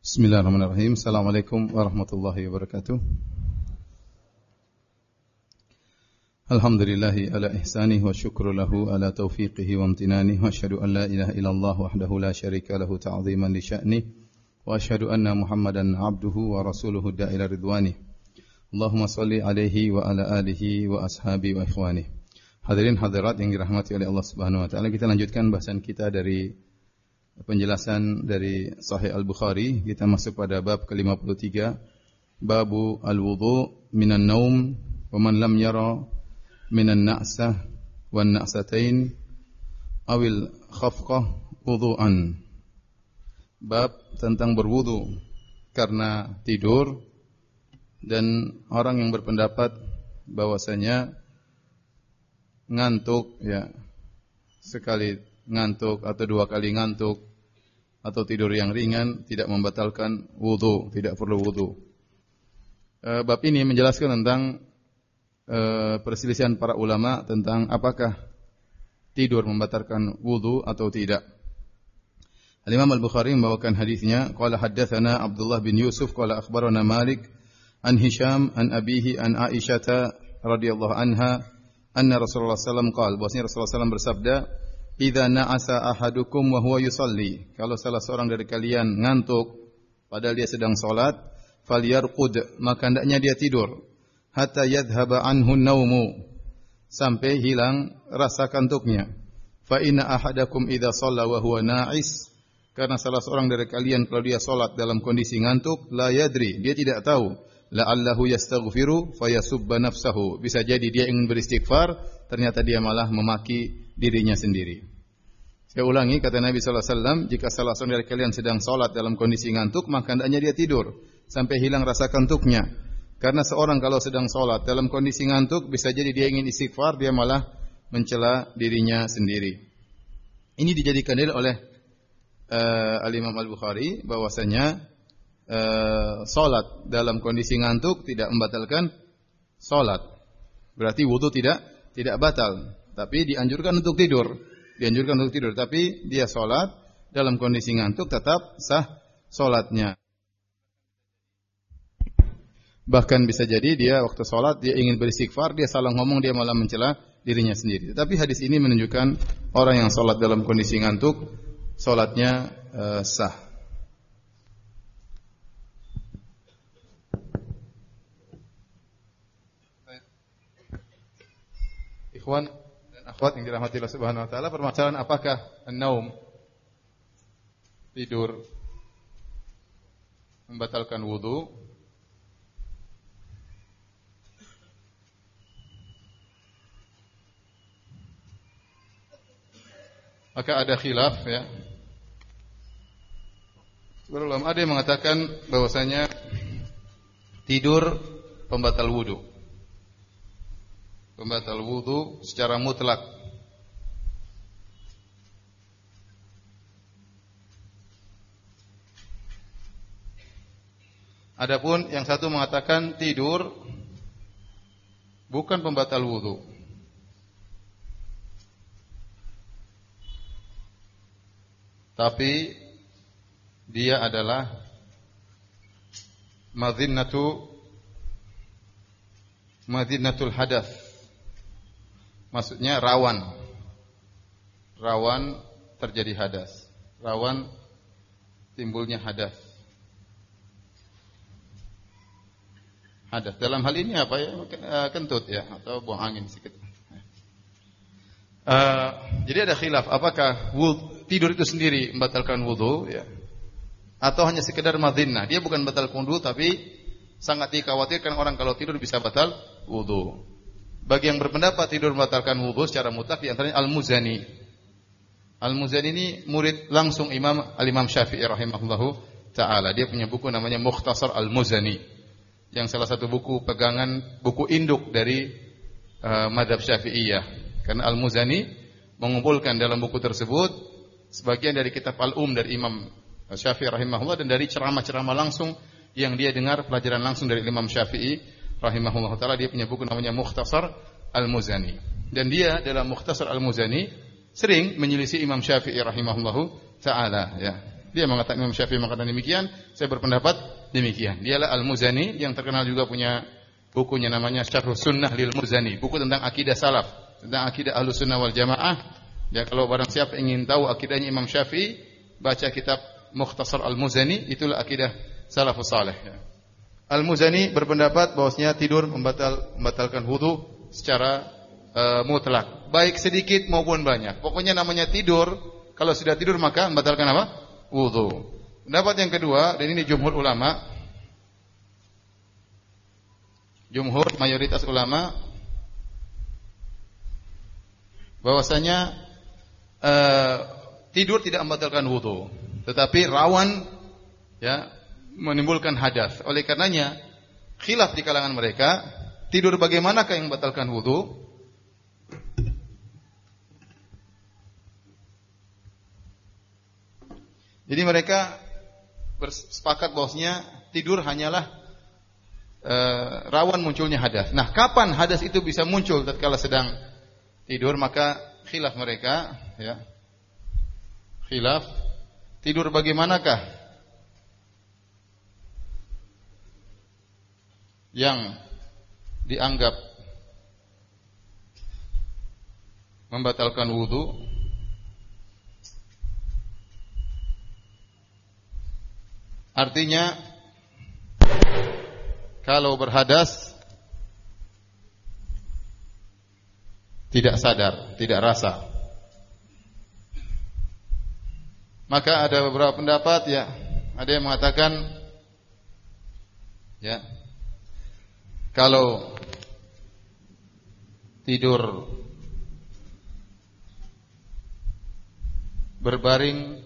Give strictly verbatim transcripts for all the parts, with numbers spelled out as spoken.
Bismillahirrahmanirrahim. Assalamualaikum warahmatullahi wabarakatuh. Alhamdulillahi ala ihsanih wa syukru lahu ala taufiqihi wa amtinanih wa asyhadu an la ilaha illallah wahdahu la syarika lahu ta'ziman li sya'nih wa asyhadu anna Muhammadan abduhu wa rasuluhu da'ila ridwanih. Allahumma salli alaihi wa ala alihi wa ashabi wa ikhwanih. Hadirin hadirat yang dirahmati oleh Allah Subhanahu wa taala, kita lanjutkan bahasan kita dari penjelasan dari Sahih Al-Bukhari. Kita masuk pada bab ke lima puluh tiga, Babu al-wudu minan naum wa man lam yara minan na'sah wan na'satain awil khafqah wudu'an. Bab tentang berwudu karena tidur, dan orang yang berpendapat bahwasanya ngantuk, ya, sekali ngantuk atau dua kali ngantuk atau tidur yang ringan tidak membatalkan wudu, tidak perlu wudu. E, bab ini menjelaskan tentang e, perselisihan para ulama tentang apakah tidur membatalkan wudu atau tidak. Al-Imam Al-Bukhari membawakan hadisnya, qala haddatsana Abdullah bin Yusuf qala akhbarana Malik an Hisham an abihi an Aisyah radhiyallahu anha anna Rasulullah sallallahu alaihi wasallam qala, bahwasanya Rasulullah sallallahu alaihi wasallam bersabda, idza na'asa ahadukum wa huwa yusalli, kalau salah seorang dari kalian ngantuk padahal dia sedang salat, falyarqud, maka hendaknya dia tidur, hatta yadhhaba anhu naumu, sampai hilang rasa kantuknya. Fa inna ahadakum idza shalla wa huwa na'is, karena salah seorang dari kalian kalau dia salat dalam kondisi ngantuk, la yadri, dia tidak tahu, la'allahu yastaghfiru fayasubba nafsahu, bisa jadi dia ingin beristighfar, ternyata dia malah memaki dirinya sendiri. Saya ulangi, kata Nabi sallallahu alaihi wasallam, jika salah seorang dari kalian sedang salat dalam kondisi ngantuk, maka hendaknya dia tidur sampai hilang rasa kantuknya. Karena seorang kalau sedang salat dalam kondisi ngantuk, bisa jadi dia ingin istighfar, dia malah mencela dirinya sendiri. Ini dijadikan dalil oleh uh, Al-Imam Al-Bukhari bahwasanya uh, salat dalam kondisi ngantuk tidak membatalkan salat. Berarti wudu tidak tidak batal, tapi dianjurkan untuk tidur. Dianjurkan untuk tidur, tapi dia sholat dalam kondisi ngantuk tetap sah sholatnya. Bahkan bisa jadi dia waktu sholat dia ingin beristighfar, dia salah ngomong, dia malah mencela dirinya sendiri. Tapi hadis ini menunjukkan orang yang sholat dalam kondisi ngantuk sholatnya uh, sah. Ikhwan akhwat yang dirahmati Allah Subhanahu wa taala, permasalahan apakah an-naum, tidur, membatalkan wudu? Maka ada khilaf, ya. Sebelum ada yang mengatakan bahwasanya tidur pembatal wudu. Pembatal wudu secara mutlak. Adapun yang satu mengatakan tidur bukan pembatal wudu, tapi dia adalah madhinnatu madhinnatul hadath. Maksudnya rawan, rawan terjadi hadas, rawan timbulnya hadas. Hadas dalam hal ini apa ya? Kentut, ya, atau buang angin sedikit. Uh, jadi ada khilaf, apakah wudu, tidur itu sendiri membatalkan wudu, ya, atau hanya sekedar madhinnah. Dia bukan batal wudu, tapi sangat dikhawatirkan orang kalau tidur bisa batal wudu. Bagi yang berpendapat tidur membatalkan wudu secara mutlak, di antaranya Al-Muzani. Al-Muzani ini murid langsung Imam Al-Imam Syafi'i rahimahullahu taala. Dia punya buku namanya Mukhtasar Al-Muzani, yang salah satu buku pegangan, buku induk dari uh, mazhab Syafi'iyah. Karena Al-Muzani mengumpulkan dalam buku tersebut sebagian dari kitab Al-Um dari Imam Syafi'i rahimahullah, dan dari ceramah-ceramah langsung yang dia dengar, pelajaran langsung dari Imam Syafi'i rahimahullah ta'ala. Dia punya buku namanya Mukhtasar Al-Muzani, dan dia dalam Mukhtasar Al-Muzani sering menyelisih Imam Syafi'i rahimahullah ta'ala, ya. Dia mengatakan Imam Syafi'i mengatakan demikian, saya berpendapat demikian. Dialah Al-Muzani yang terkenal juga punya bukunya namanya Syarhus Sunnah lil Muzani, buku tentang akidah salaf, tentang akidah Ahlus Sunnah wal Jamaah. Ya, kalau barang siapa ingin tahu akidahnya Imam Syafi'i, baca kitab Mukhtasar Al-Muzani, itulah akidah salafus saleh. Ya. Al-Muzani berpendapat bahwasanya tidur membatal, membatalkan wudu secara uh, mutlak, baik sedikit maupun banyak. Pokoknya namanya tidur, kalau sudah tidur maka membatalkan apa? Wudu. Pendapat yang kedua, dan ini jumhur ulama, jumhur mayoritas ulama, bahwasanya uh, tidur tidak membatalkan wudu, tetapi rawan ya menimbulkan hadas. Oleh karenanya khilaf di kalangan mereka, tidur bagaimanakah yang membatalkan wudu? Jadi mereka bersepakat bahwasanya tidur hanyalah e, rawan munculnya hadas. Nah, kapan hadas itu bisa muncul tatkala sedang tidur? Maka khilaf mereka, ya. Khilaf tidur bagaimanakah yang dianggap membatalkan wudu? Artinya kalau berhadas tidak sadar, tidak rasa. Maka ada beberapa pendapat ya, ada yang mengatakan ya, kalau tidur berbaring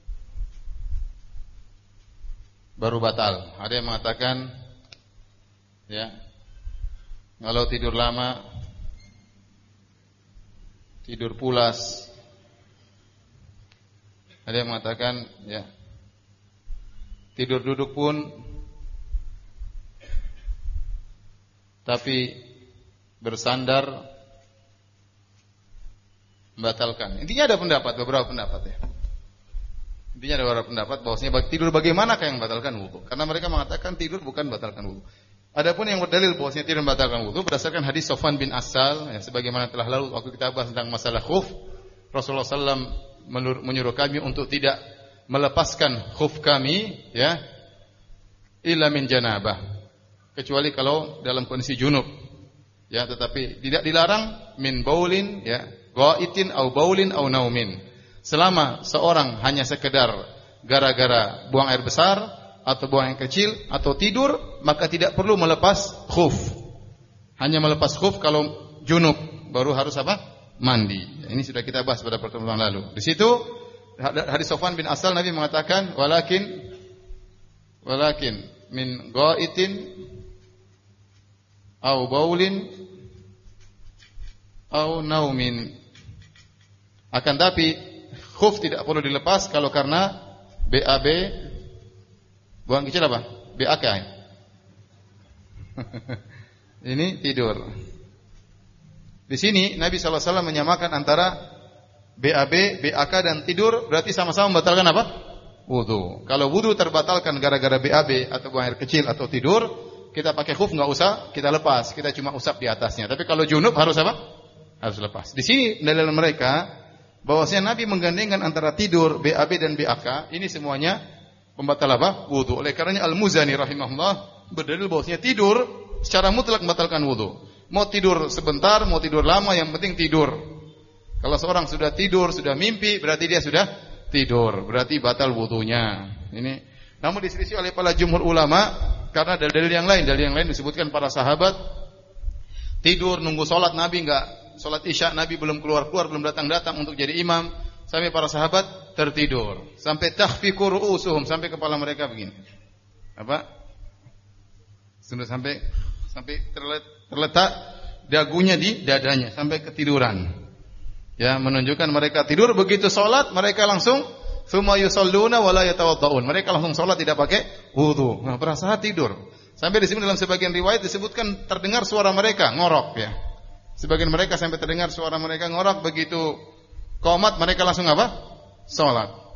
baru batal. Ada yang mengatakan ya, kalau tidur lama, tidur pulas. Ada yang mengatakan ya, tidur duduk pun tapi bersandar membatalkan. Intinya ada pendapat, beberapa pendapat ya. Intinya ada beberapa pendapat bahwasanya tidur bagaimanakah yang membatalkan wudu? Karena mereka mengatakan tidur bukan membatalkan wudu. Adapun yang berdalil bahwasanya tidur membatalkan wudu berdasarkan hadis Sofwan bin Asal, ya, sebagaimana telah lalu waktu kita bahas tentang masalah khuf, Rasulullah sallallahu alaihi wasallam menyuruh kami untuk tidak melepaskan khuf kami, ya, illa min janabah, kecuali kalau dalam kondisi junub, ya, tetapi tidak dilarang min baulin, ya, ghaitin au baulin au naumin. Selama seorang hanya sekedar gara-gara buang air besar atau buang air kecil atau tidur, maka tidak perlu melepas khuf. Hanya melepas khuf kalau junub, baru harus apa? Mandi. Ini sudah kita bahas pada pertemuan lalu. Di situ hadis Sofwan bin Asal, Nabi mengatakan walakin walakin min ghaitin au baulin au naumin. Akan tapi khuf tidak perlu dilepas kalau karena B A B, buang kecil apa? B A K. Ini tidur. Di sini Nabi sallallahu alaihi wasallam menyamakan antara B A B, B A K dan tidur, berarti sama-sama membatalkan apa? Wudu. Kalau wudu terbatalkan gara-gara B A B atau buang air kecil atau tidur, kita pakai khuf enggak usah kita lepas, kita cuma usap di atasnya. Tapi kalau junub harus apa? Harus lepas. Di sini dalil mereka bahwasanya Nabi menggandengkan antara tidur, B A B dan B A K, ini semuanya pembatal apa? Wudu. Oleh karenanya Al-Muzani rahimahullah berdalil bahwasanya tidur secara mutlak membatalkan wudu. Mau tidur sebentar, mau tidur lama, yang penting tidur. Kalau seorang sudah tidur, sudah mimpi, berarti dia sudah tidur, berarti batal wudunya. Ini namun diselisih oleh para jumhur ulama karena dalil yang lain, dalil yang lain disebutkan para sahabat tidur nunggu salat, Nabi enggak salat Isya, Nabi belum keluar-keluar, belum datang-datang untuk jadi imam, sampai para sahabat tertidur, sampai takhfiqu ru'usuhum, sampai kepala mereka begini. Apa? Sudah sampai sampai terletak dagunya di dadanya, sampai ketiduran. Ya, menunjukkan mereka tidur, begitu salat mereka langsung tsumma yusalluna wa la yatawaddaun. Mereka langsung salat tidak pakai wudu. Nah, para sahabat tidur. Sampai di sini dalam sebagian riwayat disebutkan terdengar suara mereka ngorok, ya. Sebagian mereka sampai terdengar suara mereka ngorok, begitu qomat mereka langsung apa? Salat.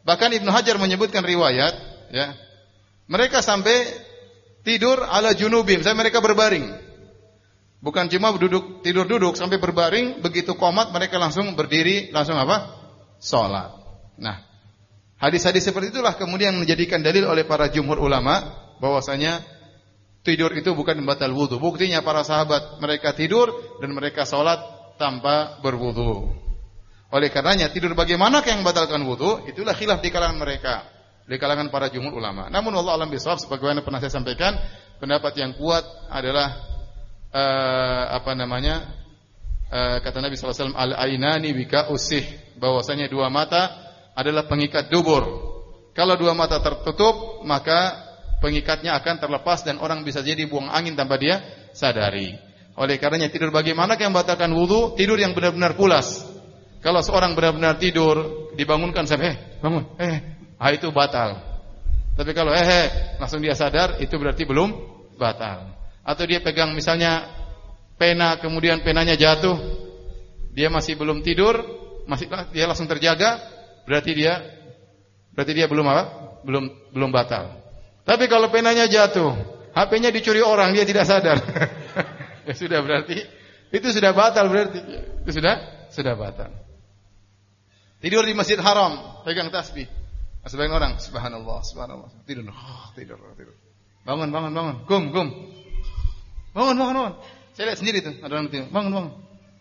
Bahkan Ibnu Hajar menyebutkan riwayat, ya. Mereka sampai tidur ala junubim, sampai mereka berbaring. Bukan cuma duduk tidur duduk sampai berbaring, begitu qomat mereka langsung berdiri, langsung apa? Salat. Nah, hadis-hadis seperti itulah kemudian menjadikan dalil oleh para jumhur ulama bahwasanya tidur itu bukan membatal wudu. Buktinya para sahabat mereka tidur dan mereka salat tanpa berwudu. Oleh karenanya tidur bagaimana yang membatalkan wudu, itulah khilaf di kalangan mereka, di kalangan para jumhur ulama. Namun wallahu a'lam bishawab, sebagaimana pernah saya sampaikan, pendapat yang kuat adalah uh, apa namanya? Uh, kata Nabi sallallahu alaihi wasallam, al-ainani bika usih, bahwasanya dua mata adalah pengikat dubur. Kalau dua mata tertutup, maka pengikatnya akan terlepas dan orang bisa jadi buang angin tanpa dia sadari. Oleh karenanya tidur bagaimana yang membatalkan wudu? Tidur yang benar-benar pulas. Kalau seorang benar-benar tidur, dibangunkan sampai, eh, bangun, eh, ah itu batal. Tapi kalau eh, eh, langsung dia sadar, itu berarti belum batal. Atau dia pegang misalnya pena, kemudian penanya jatuh, dia masih belum tidur, masih dia langsung terjaga, berarti dia, berarti dia belum apa? Belum belum batal. Tapi kalau penanya jatuh, H P-nya dicuri orang, dia tidak sadar, ya sudah berarti itu sudah batal berarti, itu sudah sudah batal. Tidur di Masjid Haram, pegang tasbih. Sebagian orang, subhanallah, subhanallah. Tidur, oh, tidur, tidur. Bangun, bangun, bangun. Gum, gum. Bangun, bangun, bangun. Saya lihat sendiri tuh, ada orang tidur. Bangun, bangun.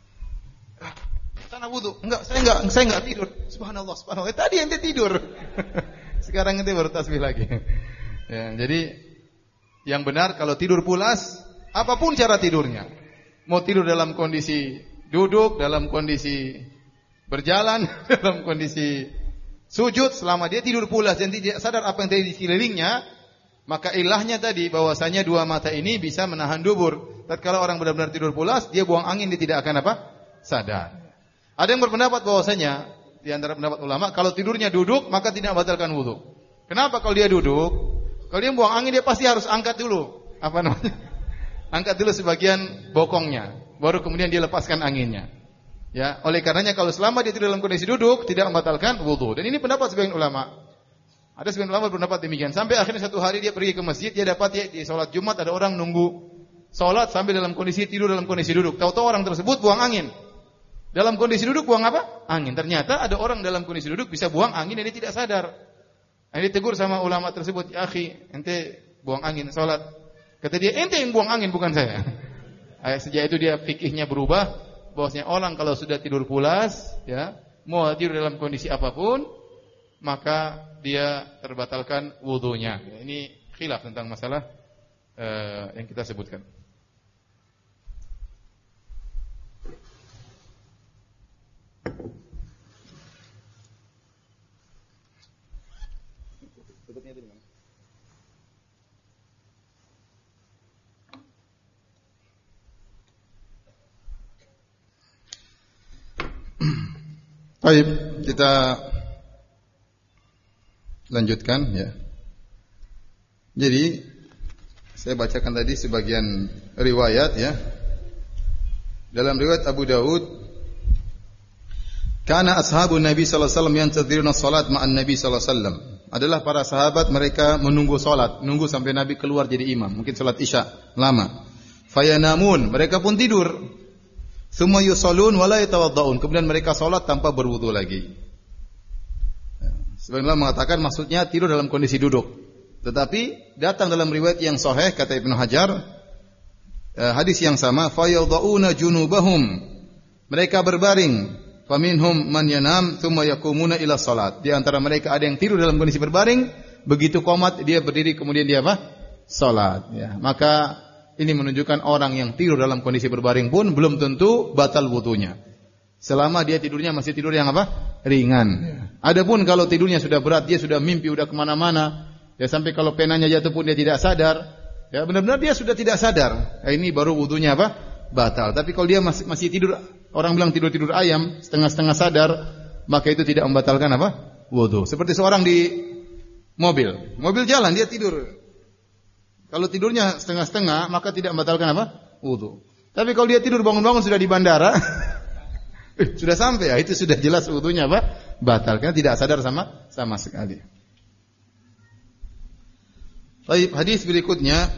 Tanah wudu. Enggak, saya enggak, saya enggak tidur. Subhanallah, subhanallah. Eh, tadi ente tidur. Sekarang ente baru tasbih lagi. Ya, jadi yang benar kalau tidur pulas, apapun cara tidurnya. Mau tidur dalam kondisi duduk, dalam kondisi berjalan, dalam kondisi sujud, selama dia tidur pulas dan tidak sadar apa yang terjadi di sekelilingnya, maka ilahnya tadi bahwasanya dua mata ini bisa menahan dubur. Tatkala orang benar-benar tidur pulas, dia buang angin, dia tidak akan apa? Sadar. Ada yang berpendapat bahwasanya di antara pendapat ulama, kalau tidurnya duduk maka tidak membatalkan wudu. Kenapa? Kalau dia duduk, kalau dia buang angin dia pasti harus angkat dulu. Apa namanya? Angkat dulu sebagian bokongnya, baru kemudian dia lepaskan anginnya. Ya, oleh karenanya kalau selama dia tidur dalam kondisi duduk tidak membatalkan wudu. Dan ini pendapat sebagian ulama. Ada sebagian ulama berpendapat demikian. Sampai akhirnya satu hari dia pergi ke masjid, dia dapat ya, di salat Jumat ada orang nunggu salat sambil dalam kondisi tidur dalam kondisi duduk. Tahu-tahu orang tersebut buang angin. Dalam kondisi duduk buang apa? Angin. Ternyata ada orang dalam kondisi duduk bisa buang angin dan dia tidak sadar. Nah, ditegur sama ulama tersebut, "Ya akhi, ente buang angin salat." Kata dia, "Ente yang buang angin bukan saya." Nah, sejak itu dia fikihnya berubah. Bahwasanya orang kalau sudah tidur pulas, ya, mau tidur dalam kondisi apapun, maka dia terbatalkan wudunya. Ya, ini khilaf tentang masalah uh, yang kita sebutkan. Baik, kita lanjutkan ya. Jadi saya bacakan tadi sebagian riwayat ya. Dalam riwayat Abu Daud, kana ashabun Nabi sallallahu alaihi wasallam yantadhiruna salat ma'an Nabi sallallahu alaihi wasallam. Adalah para sahabat mereka menunggu salat, nunggu sampai Nabi keluar jadi imam, mungkin salat Isya lama. Fayanamun, mereka pun tidur. Summa yusallun wa la yatawaddaun. Kemudian mereka salat tanpa berwudu lagi. Sebenarnya mengatakan maksudnya tidur dalam kondisi duduk. Tetapi datang dalam riwayat yang sahih kata Ibnu Hajar, hadis yang sama, fayadhauna junubahum. Mereka berbaring, faminhum man yanam thumma yaqumuna ila salat. Di antara mereka ada yang tidur dalam kondisi berbaring, begitu qomat dia berdiri kemudian dia apa? Salat ya. Maka ini menunjukkan orang yang tidur dalam kondisi berbaring pun belum tentu batal wudunya. Selama dia tidurnya masih tidur yang apa? Ringan. Adapun kalau tidurnya sudah berat, dia sudah mimpi, sudah kemana-mana, ya sampai kalau penanya jatuh pun dia tidak sadar, ya benar-benar dia sudah tidak sadar. Ya, ini baru wudunya apa? Batal. Tapi kalau dia masih masih tidur, orang bilang tidur-tidur ayam, setengah-setengah sadar, maka itu tidak membatalkan apa? Wudu. Seperti seorang di mobil, mobil jalan dia tidur. Kalau tidurnya setengah-setengah, maka tidak membatalkan apa? Wudu. Tapi kalau dia tidur bangun-bangun sudah di bandara, Eh, sudah sampai ya, itu sudah jelas wudunya apa? Batal, karena tidak sadar sama sama sekali. Baik, hadis berikutnya.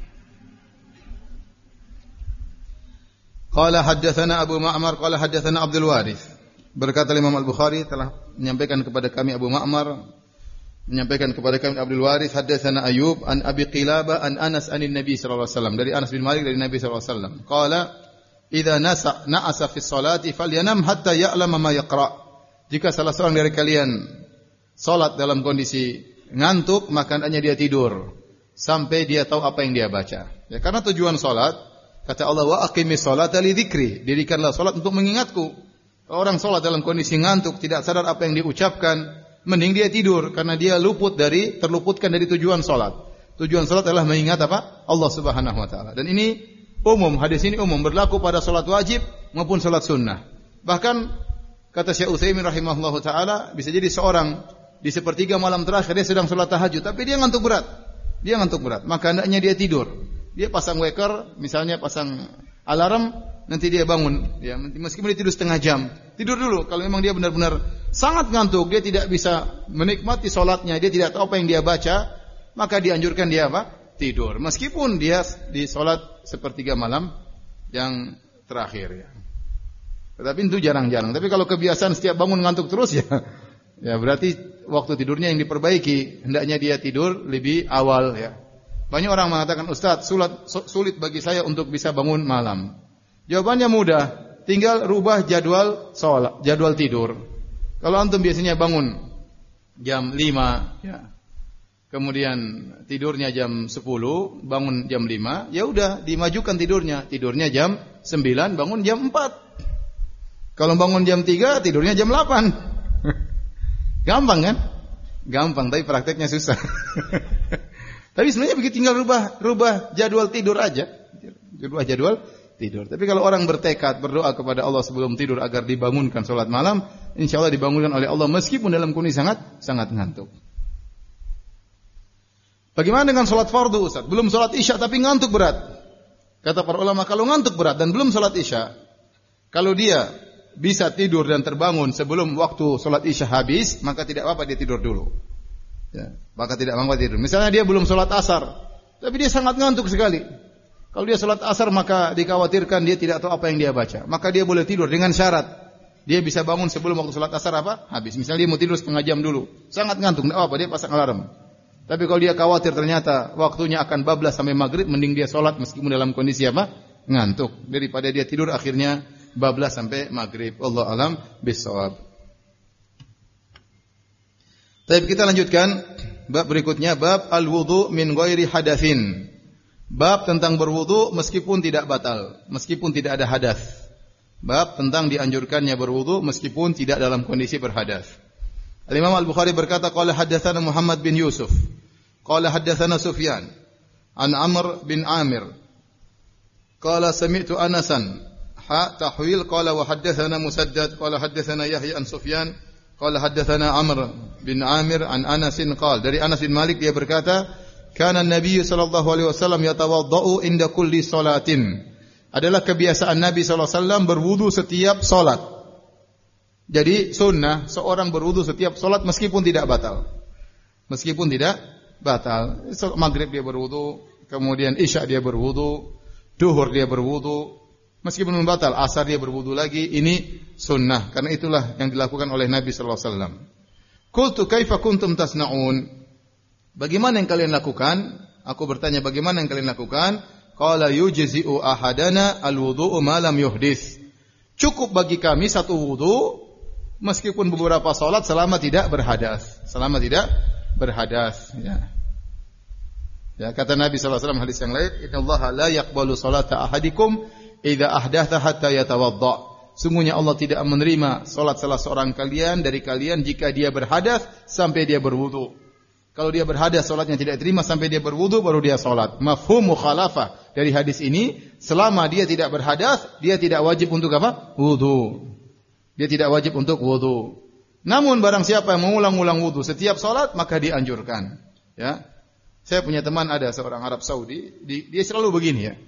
Qala haddatsana Abu Ma'mar qala haddatsana Abdul Warits. Berkata Imam Al-Bukhari telah menyampaikan kepada kami Abu Ma'mar menyampaikan kepada kami Abdul Warits haddatsana Ayyub an Abi Qilabah an Anas anin Nabi sallallahu alaihi wasallam, dari Anas bin Malik dari Nabi sallallahu alaihi wasallam. Qala idza nasa na'asa fi sholati falyanam hatta ya'lama ma yaqra. Jika salah seorang dari kalian salat dalam kondisi ngantuk, maka hendaknya dia tidur sampai dia tahu apa yang dia baca. Ya, karena tujuan salat, kata Allah, wa aqimis sholata li dzikri, dirikanlah salat untuk mengingatku. Orang salat dalam kondisi ngantuk, tidak sadar apa yang diucapkan, mending dia tidur karena dia luput dari terluputkan dari tujuan salat. Tujuan salat adalah mengingat apa? Allah Subhanahu wa taala. Dan ini umum, hadis ini umum, berlaku pada salat wajib maupun salat sunnah. Bahkan kata Syekh Utsaimin rahimahullahu taala, bisa jadi seorang di sepertiga malam terakhir dia sedang salat tahajud, tapi dia ngantuk berat. Dia ngantuk berat, maka hendaknya dia tidur. Dia pasang waker, misalnya pasang alarm, nanti dia bangun. Ya, meskipun dia tidur setengah jam, tidur dulu. Kalau memang dia benar-benar sangat ngantuk, dia tidak bisa menikmati salatnya, dia tidak tahu apa yang dia baca, maka dianjurkan dia apa? Tidur. Meskipun dia di salat sepertiga malam yang terakhir ya. Tetapi itu jarang-jarang. Tapi kalau kebiasaan setiap bangun ngantuk terus ya, ya berarti waktu tidurnya yang diperbaiki. Hendaknya dia tidur lebih awal ya. Banyak orang mengatakan, Ustaz, sulit, sulit bagi saya untuk bisa bangun malam. Jawabannya mudah, tinggal rubah jadwal sholat, jadwal tidur. Kalau antum biasanya bangun jam lima, ya, kemudian tidurnya jam sepuluh, bangun jam lima, ya udah dimajukan tidurnya. Tidurnya jam sembilan, bangun jam empat. Kalau bangun jam tiga, tidurnya jam delapan. Gampang kan? Gampang, tapi prakteknya susah. Tapi sebenarnya begitu, tinggal rubah rubah jadwal tidur aja. Rubah jadwal tidur. Tapi kalau orang bertekad berdoa kepada Allah sebelum tidur agar dibangunkan salat malam, insyaallah dibangunkan oleh Allah meskipun dalam kondisi sangat sangat ngantuk. Bagaimana dengan salat fardu, Ustaz? Belum salat Isya tapi ngantuk berat. Kata para ulama, kalau ngantuk berat dan belum salat Isya, kalau dia bisa tidur dan terbangun sebelum waktu salat Isya habis, maka tidak apa-apa dia tidur dulu. Ya, maka tidak mengapa tidur. Misalnya dia belum sholat asar, tapi dia sangat ngantuk sekali. Kalau dia sholat asar, maka dikhawatirkan dia tidak tahu apa yang dia baca. Maka dia boleh tidur dengan syarat dia bisa bangun sebelum waktu sholat asar apa? Habis. Misalnya dia mau tidur setengah jam dulu, sangat ngantuk, tidak apa, dia pasang alarm. Tapi kalau dia khawatir ternyata waktunya akan bablas sampai maghrib, mending dia sholat meskipun dalam kondisi apa? Ngantuk. Daripada dia tidur akhirnya bablas sampai maghrib. Allah alam bisawab. Baik, kita lanjutkan bab berikutnya, bab al-wudu min ghairi hadatsin. Bab tentang berwudu meskipun tidak batal, meskipun tidak ada hadas. Bab tentang dianjurkannya berwudu meskipun tidak dalam kondisi berhadas. Al-Imam Al-Bukhari berkata, qala haddatsana Muhammad bin Yusuf, qala haddatsana Sufyan an Amr bin Amir, qala sami'tu Anasan, ha tahwil, qala wa haddatsana Musaddad, qala haddatsana Yahya an Sufyan, qala haddatsana Amr bin Amir an Anasin qala, dari Anas bin Malik dia berkata, kana Nabi sallallahu alaihi wasallam yatawaddau inda kulli salatin. Adalah kebiasaan Nabi sallallahu alaihi wasallam berwudu setiap salat. Jadi sunnah seorang berwudu setiap salat meskipun tidak batal. Meskipun tidak batal. Maghrib dia berwudu, kemudian Isya dia berwudu, Duhur dia berwudu, meskipun batal, asar dia berwudu lagi. Ini sunnah, karena itulah yang dilakukan oleh Nabi sallallahu alaihi wasallam. Qultu kaifa kuntum tasna'un? Bagaimana yang kalian lakukan? Aku bertanya, bagaimana yang kalian lakukan? Qala yujzi'u ahadana alwudu'u ma lam yuhdits. Cukup bagi kami satu wudu meskipun beberapa salat selama tidak berhadas. Selama tidak berhadas, ya. Ya, kata Nabi sallallahu alaihi wasallam hadis yang lain, innallaha la yaqbalu salata ahadikum idza ahdatha hatta yatawadda. Sungguhnya Allah tidak menerima salat salah seorang kalian dari kalian jika dia berhadas sampai dia berwudu. Kalau dia berhadas salatnya tidak terima sampai dia berwudu baru dia salat. Mafhum mukhalafah dari hadis ini, selama dia tidak berhadas, dia tidak wajib untuk apa? Wudu. Dia tidak wajib untuk wudu. Namun barang siapa yang mengulang-ulang wudu setiap salat, maka dianjurkan. Ya. Saya punya teman ada seorang Arab Saudi, di, dia selalu begini ya.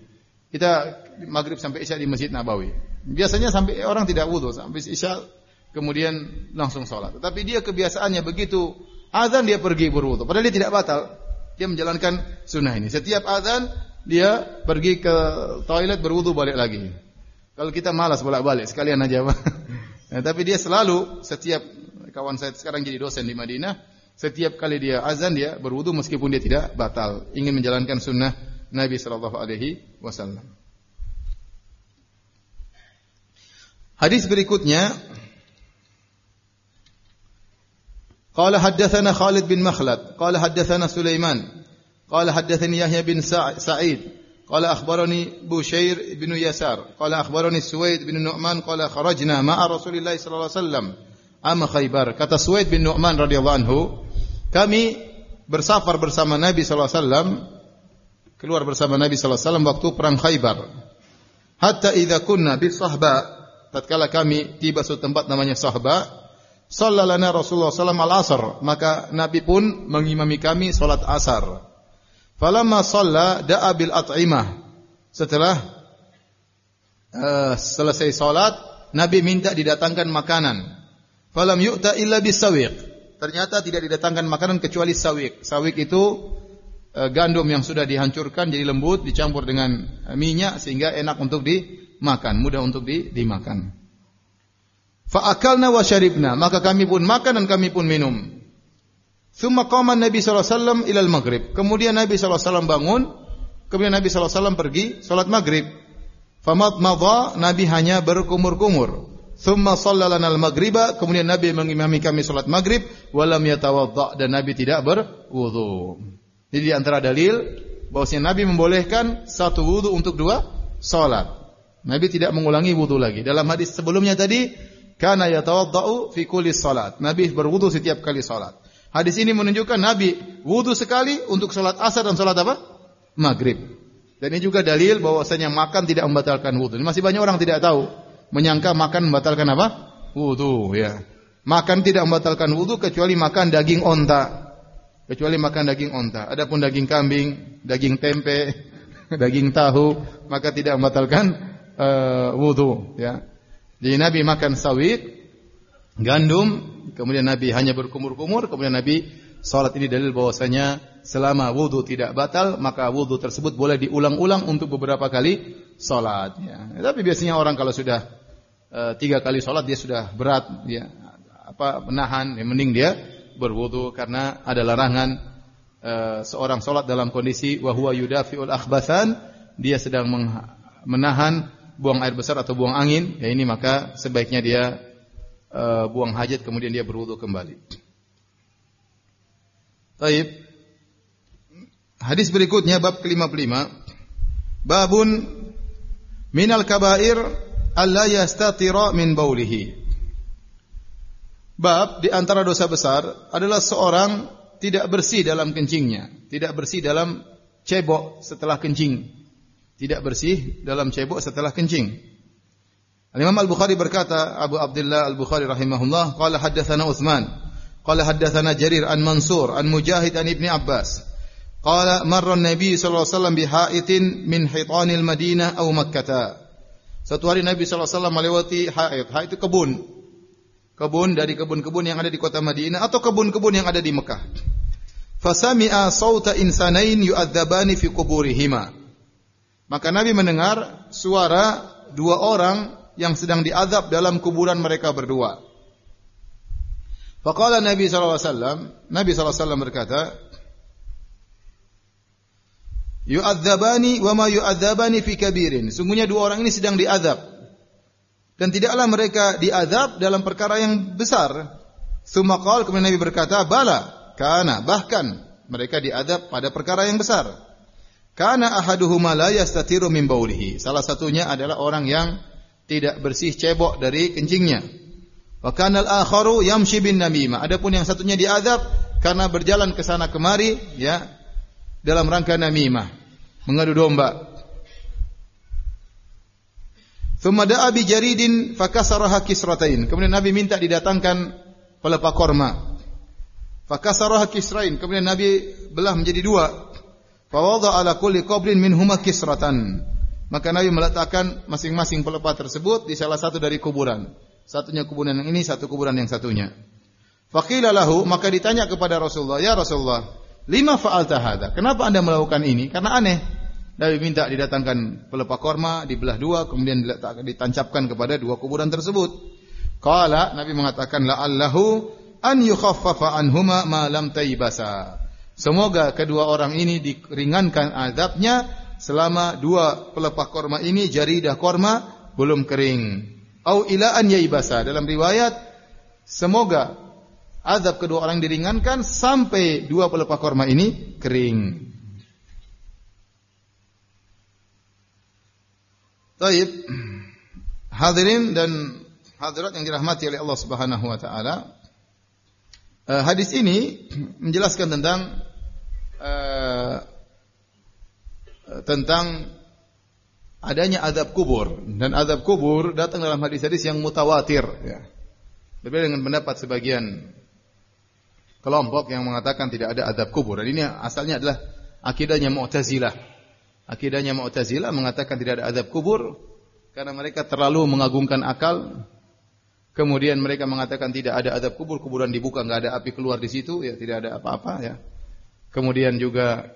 Kita maghrib sampai isya di Masjid Nabawi. Biasanya sampai orang tidak wudu, sampai isya kemudian langsung sholat. Tetapi dia kebiasaannya begitu azan dia pergi berwudu. Padahal dia tidak batal. Dia menjalankan sunnah ini. Setiap azan dia pergi ke toilet berwudu balik lagi. Kalau kita malas bolak-balik sekalian aja. Nah, tapi dia selalu setiap kawan saya sekarang jadi dosen di Madinah, setiap kali dia azan dia berwudu meskipun dia tidak batal, ingin menjalankan sunnah Nabi sallallahu alaihi wasallam. Hadis berikutnya, qala haddatsana Khalid bin Makhlad, qala haddatsana Sulaiman, qala haddatsani Yahya bin Sa'id, qala akhbarani Bushair bin Yasar, qala akhbarani Suwaid bin Nu'man, qala kharajna ma'a Rasulillah sallallahu alaihi wasallam ama Khaybar. Kata Suwaid bin Nu'man radhiyallahu anhu, kami bersafar bersama Nabi sallallahu alaihi wasallam, keluar bersama Nabi sallallahu alaihi wasallam waktu perang Khaybar. Hatta idza kunna bi Sahba, tatkala kami tiba suatu tempat namanya Sahba, sallalana Rasulullah sallallahu alaihi wasallam al-asr, maka Nabi pun mengimami kami salat asar. Falamma shalla da'a bil at'imah. Setelah uh, selesai salat, Nabi minta didatangkan makanan. Falam yu'ta illa bisawiq. Ternyata tidak didatangkan makanan kecuali sawiq. Sawiq itu uh, gandum yang sudah dihancurkan jadi lembut, dicampur dengan uh, minyak sehingga enak untuk dimakan, mudah untuk di, dimakan. Fa akalna wa syaribna, maka kami pun makan dan kami pun minum. Tsumma qama Nabi sallallahu alaihi wasallam ila al-maghrib. Kemudian Nabi sallallahu alaihi wasallam bangun, kemudian Nabi sallallahu alaihi wasallam pergi salat maghrib. Famadmadha, Nabi hanya berkumur-kumur. Tsumma shallana al-maghriba, kemudian Nabi mengimami kami salat maghrib, walam yatawadda, dan Nabi tidak berwudu. Jadi di antara dalil bahwasanya Nabi membolehkan satu wudu untuk dua salat. Nabi tidak mengulangi wudu lagi. Dalam hadis sebelumnya tadi, kana yatawaddau fi kulli salat. Nabi berwudu setiap kali salat. Hadis ini menunjukkan Nabi wudu sekali untuk salat asar dan salat apa? Maghrib. Dan ini juga dalil bahwasanya makan tidak membatalkan wudu. Masih banyak orang tidak tahu, menyangka makan membatalkan apa? Wudu, ya. Makan tidak membatalkan wudu kecuali makan daging onta. Kecuali makan daging onta. Adapun daging kambing, daging tempe, daging tahu, maka tidak membatalkan uh, wudu, ya. Jadi Nabi makan sawiq, gandum, kemudian Nabi hanya berkumur-kumur, kemudian Nabi salat. Ini dalil bahwasanya selama wudu tidak batal, maka wudu tersebut boleh diulang-ulang untuk beberapa kali salat, ya. Tapi biasanya orang kalau sudah uh, tiga kali salat dia sudah berat, ya, apa menahan, ya, mending dia berwudu karena ada larangan uh, seorang salat dalam kondisi wa huwa yudafiul akhbathan, dia sedang menahan buang air besar atau buang angin, ya ini maka sebaiknya dia uh, buang hajat kemudian dia berwudu kembali. Baik. Hadis berikutnya bab ke lima puluh lima. Babun minal kabair alla yastatira min baulihi. Bab di antara dosa besar adalah seorang tidak bersih dalam kencingnya, tidak bersih dalam cebok setelah kencing. Tidak bersih dalam cebok setelah kencing. Al-Imam Al-Bukhari berkata, Abu Abdullah Al-Bukhari rahimahullah, qala haddatsana Utsman, qala haddatsana Jarir an Mansur an Mujahid an Ibni Abbas. Qala marra an-nabi sallallahu alaihi wasallam bihaitin min hitanil Madinah aw Makkah. Suatu hari Nabi sallallahu alaihi wasallam melewati haid. Haid itu kebun. Kebun dari kebun-kebun yang ada di kota Madinah atau kebun-kebun yang ada di Mekah. Fasami'a sauta insanain yu'adzabani fi quburihima. Maka Nabi mendengar suara dua orang yang sedang diazab dalam kuburan mereka berdua. Faqala Nabi sallallahu alaihi wasallam, Nabi sallallahu alaihi wasallam berkata, yu'adzabani wa ma yu'adzabani fi kabirin. Sungguhnya dua orang ini sedang diazab. Dan tidaklah mereka diazab dalam perkara yang besar. Tsumma qala, kemudian Nabi berkata, bala, kana, bahkan mereka diazab pada perkara yang besar. Kana ahaduhuma la yastatiru min baulihi. Salah satunya adalah orang yang tidak bersih cebok dari kencingnya. Wa kana al-akharu yamshi bin namimah. Adapun yang satunya diazab karena berjalan ke sana kemari, ya, dalam rangka namimah, mengadu domba. Tsumma da'a bi jaridin fakasaraha kisratain. Kemudian Nabi minta didatangkan pelepah korma. Fakasaraha kisrain. Kemudian Nabi belah menjadi dua. Fa wada ala kulli qabrin minhuma kisratan. maka Nabi meletakkan masing-masing pelepah tersebut di salah satu dari kuburan. Satunya kuburan yang ini, satu kuburan yang satunya. Faqila lahu, maka ditanya kepada Rasulullah, "Ya Rasulullah, lima fa'alta hadza?" Kenapa Anda melakukan ini? Karena aneh. Nabi minta didatangkan pelepah korma, dibelah dua, kemudian diletakkan, ditancapkan kepada dua kuburan tersebut. Qala, Nabi mengatakan, la'allahu an yukhaffafa anhuma ma lam taybasa. Semoga kedua orang ini diringankan azabnya selama dua pelepah korma ini, jaridah korma, belum kering. Au ila an yaybasa. Dalam riwayat, semoga azab kedua orang diringankan sampai dua pelepah korma ini kering. Taib, hadirin dan hadirat yang dirahmati oleh Allah Subhanahu wa taala. Uh, hadis ini menjelaskan tentang uh, tentang adanya azab kubur, dan azab kubur datang dalam hadis-hadis yang mutawatir, ya. Berbeda dengan pendapat sebagian kelompok yang mengatakan tidak ada azab kubur. Dan ini asalnya adalah akidahnya Mu'tazilah. Akidahnya Mu'tazilah mengatakan tidak ada azab kubur karena mereka terlalu mengagungkan akal. Kemudian mereka mengatakan tidak ada azab kubur, kuburan dibuka enggak ada api keluar di situ, ya tidak ada apa-apa, ya. Kemudian juga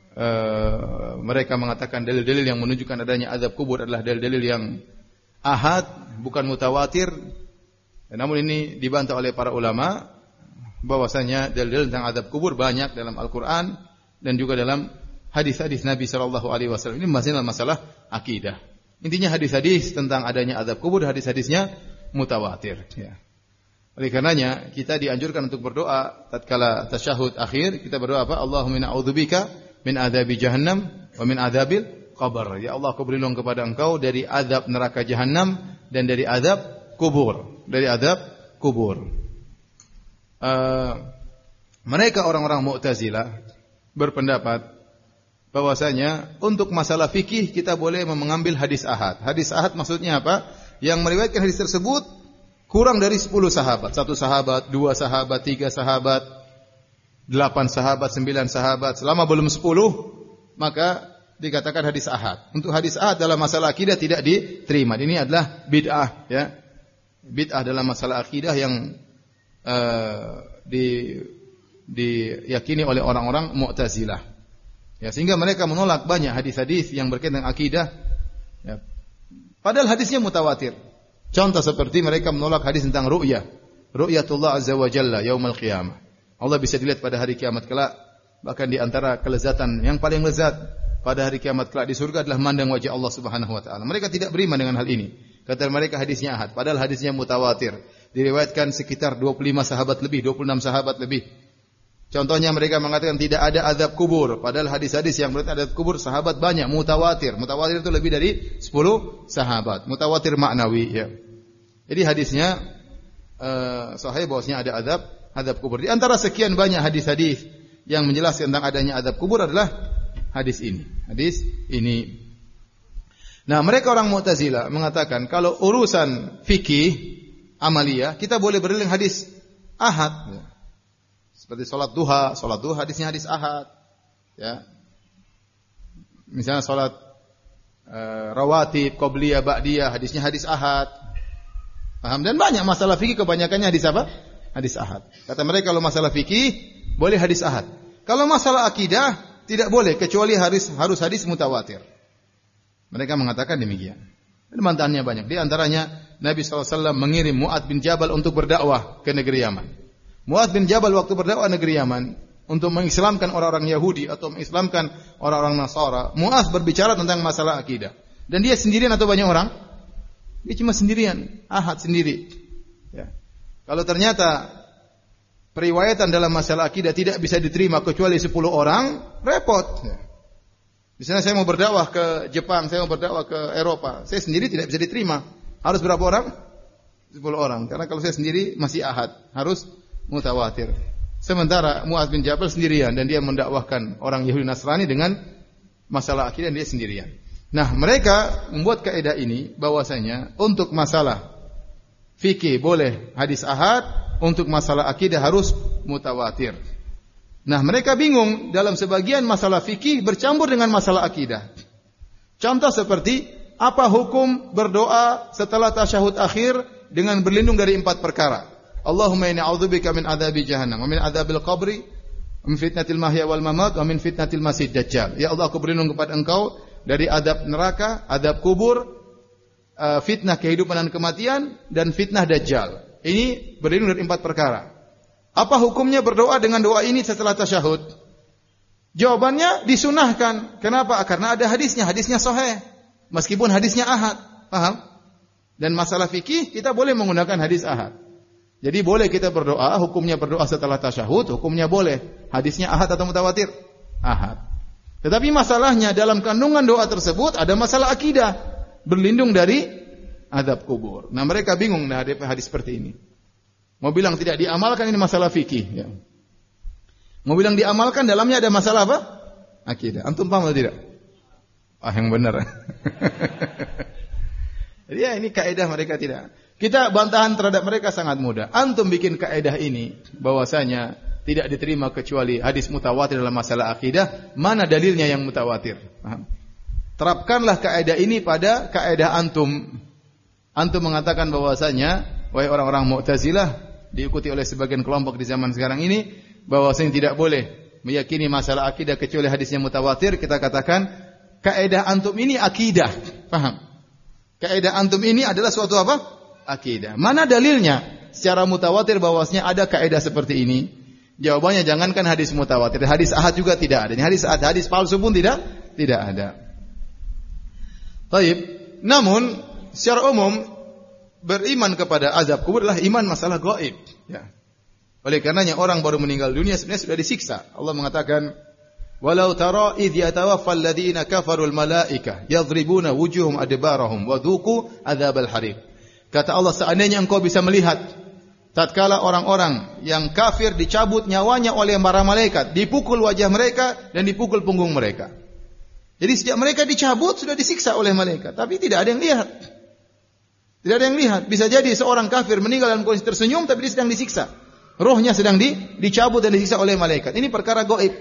uh, mereka mengatakan dalil-dalil yang menunjukkan adanya azab kubur adalah dalil-dalil yang ahad, bukan mutawatir. Namun ini dibantah oleh para ulama bahwasanya dalil-dalil tentang azab kubur banyak dalam Al-Qur'an dan juga dalam hadis-hadis Nabi sallallahu alaihi wasallam. Ini masalah masalah akidah. Intinya hadis-hadis tentang adanya azab kubur, hadis-hadisnya mutawatir, ya. Oleh karenanya kita dianjurkan untuk berdoa tatkala tasyahud akhir, kita berdoa apa? Allahumma na'udzubika min adzabi jahannam wa min adzabil qabr. Ya Allah, aku berlindung kepada Engkau dari azab neraka jahanam dan dari azab kubur, dari azab kubur. Uh, mereka orang-orang Mu'tazilah berpendapat bahwasanya untuk masalah fikih kita boleh mengambil hadis ahad. Hadis ahad maksudnya apa? Yang meriwayatkan hadis tersebut kurang dari sepuluh sahabat. Satu sahabat, dua sahabat, tiga sahabat, delapan sahabat, sembilan sahabat. Selama belum sepuluh, maka dikatakan hadis ahad. Untuk hadis ahad dalam masalah akidah tidak diterima. Ini adalah bid'ah, ya. Bid'ah dalam masalah akidah yang uh, di diyakini oleh orang-orang Mu'tazilah. Ya, sehingga mereka menolak banyak hadis-hadis yang berkaitan dengan akidah, ya. Padahal hadisnya mutawatir. Contoh seperti mereka menolak hadis tentang ru'yah. Ru'yatullah azza wa jalla yaumul qiyamah. Allah bisa dilihat pada hari kiamat kelak. Bahkan di antara kelezatan yang paling lezat pada hari kiamat kelak di surga adalah memandang wajah Allah Subhanahu wa taala. Mereka tidak beriman dengan hal ini. Kata mereka hadisnya ahad, padahal hadisnya mutawatir. Diriwayatkan sekitar dua puluh lima sahabat lebih, dua puluh enam sahabat lebih. Contohnya mereka mengatakan tidak ada azab kubur, padahal hadis-hadis yang berkaitan azab kubur sahabat banyak, mutawatir. Mutawatir itu lebih dari sepuluh sahabat. Mutawatir maknawi, ya. Jadi hadisnya uh, sahih bahwasanya ada azab azab kubur. Di antara sekian banyak hadis-hadis yang menjelaskan tentang adanya azab kubur adalah hadis ini. Hadis ini. Nah, mereka orang Mu'tazilah mengatakan kalau urusan fikih amaliyah kita boleh berdalil hadis ahad, ya. Seperti salat duha, salat duha hadisnya hadis ahad, ya. Misalnya salat uh, rawatib, qabliyah, ba'diyah, hadisnya hadis ahad. Paham? Dan banyak masalah fikih kebanyakannya hadis apa? Hadis ahad. Kata mereka kalau masalah fikih boleh hadis ahad. Kalau masalah akidah tidak boleh kecuali harus harus hadis mutawatir. Mereka mengatakan demikian. Dan bantahannya banyak. Di antaranya Nabi sallallahu alaihi wasallam mengirim Mu'adz bin Jabal untuk berdakwah ke negeri Yaman. Mu'adz bin Jabal waktu berdakwah negeri Yaman untuk mengislamkan orang-orang Yahudi atau mengislamkan orang-orang Nasara, Mu'adz berbicara tentang masalah akidah. Dan dia sendirian atau banyak orang? Dia cuma sendirian, ahad sendiri. Ya. Kalau ternyata periwayatan dalam masalah akidah tidak bisa diterima kecuali sepuluh orang, repot. Ya. Misalnya saya mau berdakwah ke Jepang, saya mau berdakwah ke Eropa, saya sendiri tidak bisa diterima. Harus berapa orang? sepuluh orang. Karena kalau saya sendiri masih ahad, harus mutawatir. Sementara Mu'adz bin Jabal sendirian dan dia mendakwahkan orang Yahudi Nasrani dengan masalah akidah dia sendirian. Nah, mereka membuat kaidah ini bahwasanya untuk masalah fikih boleh hadis ahad, untuk masalah akidah harus mutawatir. Nah, mereka bingung dalam sebagian masalah fikih bercampur dengan masalah akidah. Contoh seperti apa hukum berdoa setelah tasyahud akhir dengan berlindung dari empat perkara. Allahumma inni a'udzubika min adzabi jahannam wa min adzabil qabri wa min fitnatil mahya wal mamat wa min fitnatil masiihid dajjal. Ya Allah, aku berlindung kepada Engkau dari adab neraka, adab kubur, fitnah kehidupan dan kematian, dan fitnah dajjal. Ini berlindung dari empat perkara. Apa hukumnya berdoa dengan doa ini setelah tasyahud? Jawabannya disunahkan. Kenapa? Karena ada hadisnya, hadisnya sahih. Meskipun hadisnya ahad. Paham? Dan masalah fikih kita boleh menggunakan hadis ahad. Jadi boleh kita berdoa, hukumnya berdoa setelah tasyahud, hukumnya boleh. Hadisnya ahad atau mutawatir? Ahad. Tetapi masalahnya dalam kandungan doa tersebut ada masalah akidah. Berlindung dari azab kubur. Nah, mereka bingung nah ada hadis seperti ini. Mau bilang tidak diamalkan, ini masalah fikih. Ya. Mau bilang diamalkan, dalamnya ada masalah apa? Akidah. Antum paham atau tidak? Ah, yang benar. Jadi ya, ini kaidah mereka tidak. Kita bantahan terhadap mereka sangat mudah. Antum bikin kaidah ini bahwasanya tidak diterima kecuali hadis mutawatir dalam masalah akidah. Mana dalilnya yang mutawatir? Paham? Terapkanlah kaidah ini pada kaidah antum. Antum mengatakan bahwasanya wahai orang-orang Mu'tazilah, diikuti oleh sebagian kelompok di zaman sekarang ini, bahwasanya tidak boleh meyakini masalah akidah kecuali hadisnya mutawatir. Kita katakan kaidah antum ini akidah. Paham? Kaidah antum ini adalah suatu apa? Akidah. Mana dalilnya secara mutawatir bahwasanya ada kaidah seperti ini? Jawabannya jangankan hadis mutawatir, hadis ahad juga tidak ada. Ini hadis ahad, hadis palsu pun tidak tidak ada. Baik. Namun secara umum beriman kepada azab kubur adalah iman masalah gaib. Ya. Oleh karenanya orang baru meninggal dunia sebenarnya sudah disiksa. Allah mengatakan, "Walau tara idh yatawaffal ladzina kafarul malaika yadribuna wujuhum adbarahum wa dhuqu adzabal hariq." Kata Allah, seandainya engkau bisa melihat tatkala orang-orang yang kafir dicabut nyawanya oleh para malaikat, dipukul wajah mereka dan dipukul punggung mereka. Jadi sejak mereka dicabut sudah disiksa oleh malaikat, tapi tidak ada yang lihat. Tidak ada yang lihat. Bisa jadi seorang kafir meninggal dalam kondisi tersenyum tapi dia sedang disiksa. Rohnya sedang di, dicabut dan disiksa oleh malaikat. Ini perkara gaib.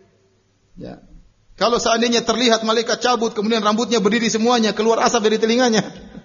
Ya. Kalau seandainya terlihat malaikat cabut kemudian rambutnya berdiri semuanya, keluar asap dari telinganya.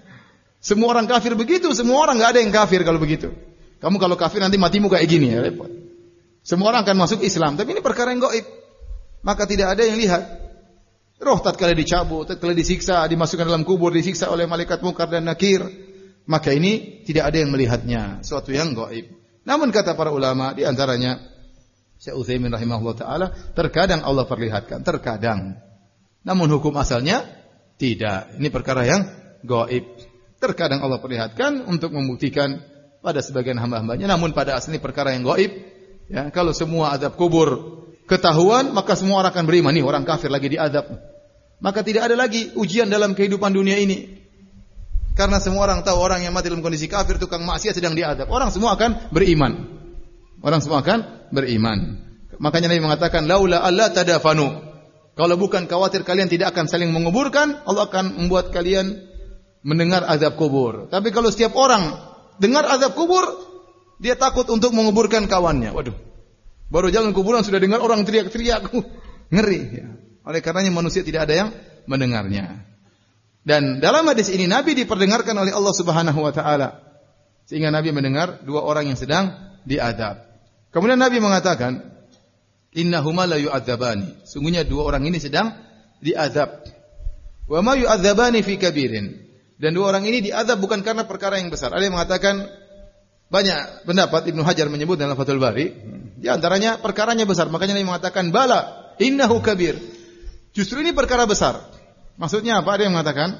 Semua orang kafir begitu, semua orang enggak ada yang kafir kalau begitu. Kamu kalau kafir nanti matimu kayak gini ya, repot. Semua orang akan masuk Islam, tapi ini perkara yang gaib. Maka tidak ada yang lihat. Roh tatkala dicabut, tatkala disiksa, dimasukkan dalam kubur, disiksa oleh malaikat Munkar dan Nakir, maka ini tidak ada yang melihatnya, suatu yang gaib. Namun kata para ulama, di antaranya Syekh Utsaimin rahimahullah taala, terkadang Allah perlihatkan, terkadang. Namun hukum asalnya tidak. Ini perkara yang gaib. Terkadang Allah perlihatkan untuk membuktikan pada sebagian hamba-hambanya, namun pada asli perkara yang gaib. Ya, kalau semua azab kubur ketahuan, maka semua orang akan beriman. Nih orang kafir lagi diazab. Maka tidak ada lagi ujian dalam kehidupan dunia ini. Karena semua orang tahu orang yang mati dalam kondisi kafir, tukang maksiat sedang diazab. Orang semua akan beriman. Orang semua akan beriman. Makanya Nabi mengatakan, laula alla tadafanu. Kalau bukan khawatir kalian tidak akan saling menguburkan, Allah akan membuat kalian mendengar azab kubur. Tapi kalau setiap orang dengar azab kubur, dia takut untuk menguburkan kawannya. Waduh. Baru jalan kuburan sudah dengar orang teriak-teriak. Ngeri. Ya. Oleh karenanya manusia tidak ada yang mendengarnya. Dan dalam hadis ini Nabi diperdengarkan oleh Allah Subhanahu wa taala. Sehingga Nabi mendengar dua orang yang sedang diazab. Kemudian Nabi mengatakan, "Innahuma la yu'adzabani." Sungguhnya dua orang ini sedang diazab. Wa ma yu'adzabani fi kabirin. Dan dua orang ini diazab bukan karena perkara yang besar. Ada yang mengatakan banyak pendapat, Ibnu Hajar menyebut dalam Fathul Bari, di antaranya perkaranya besar. Makanya Nabi mengatakan, "Bala, innahu kabir." Justru ini perkara besar. Maksudnya apa? Ada yang mengatakan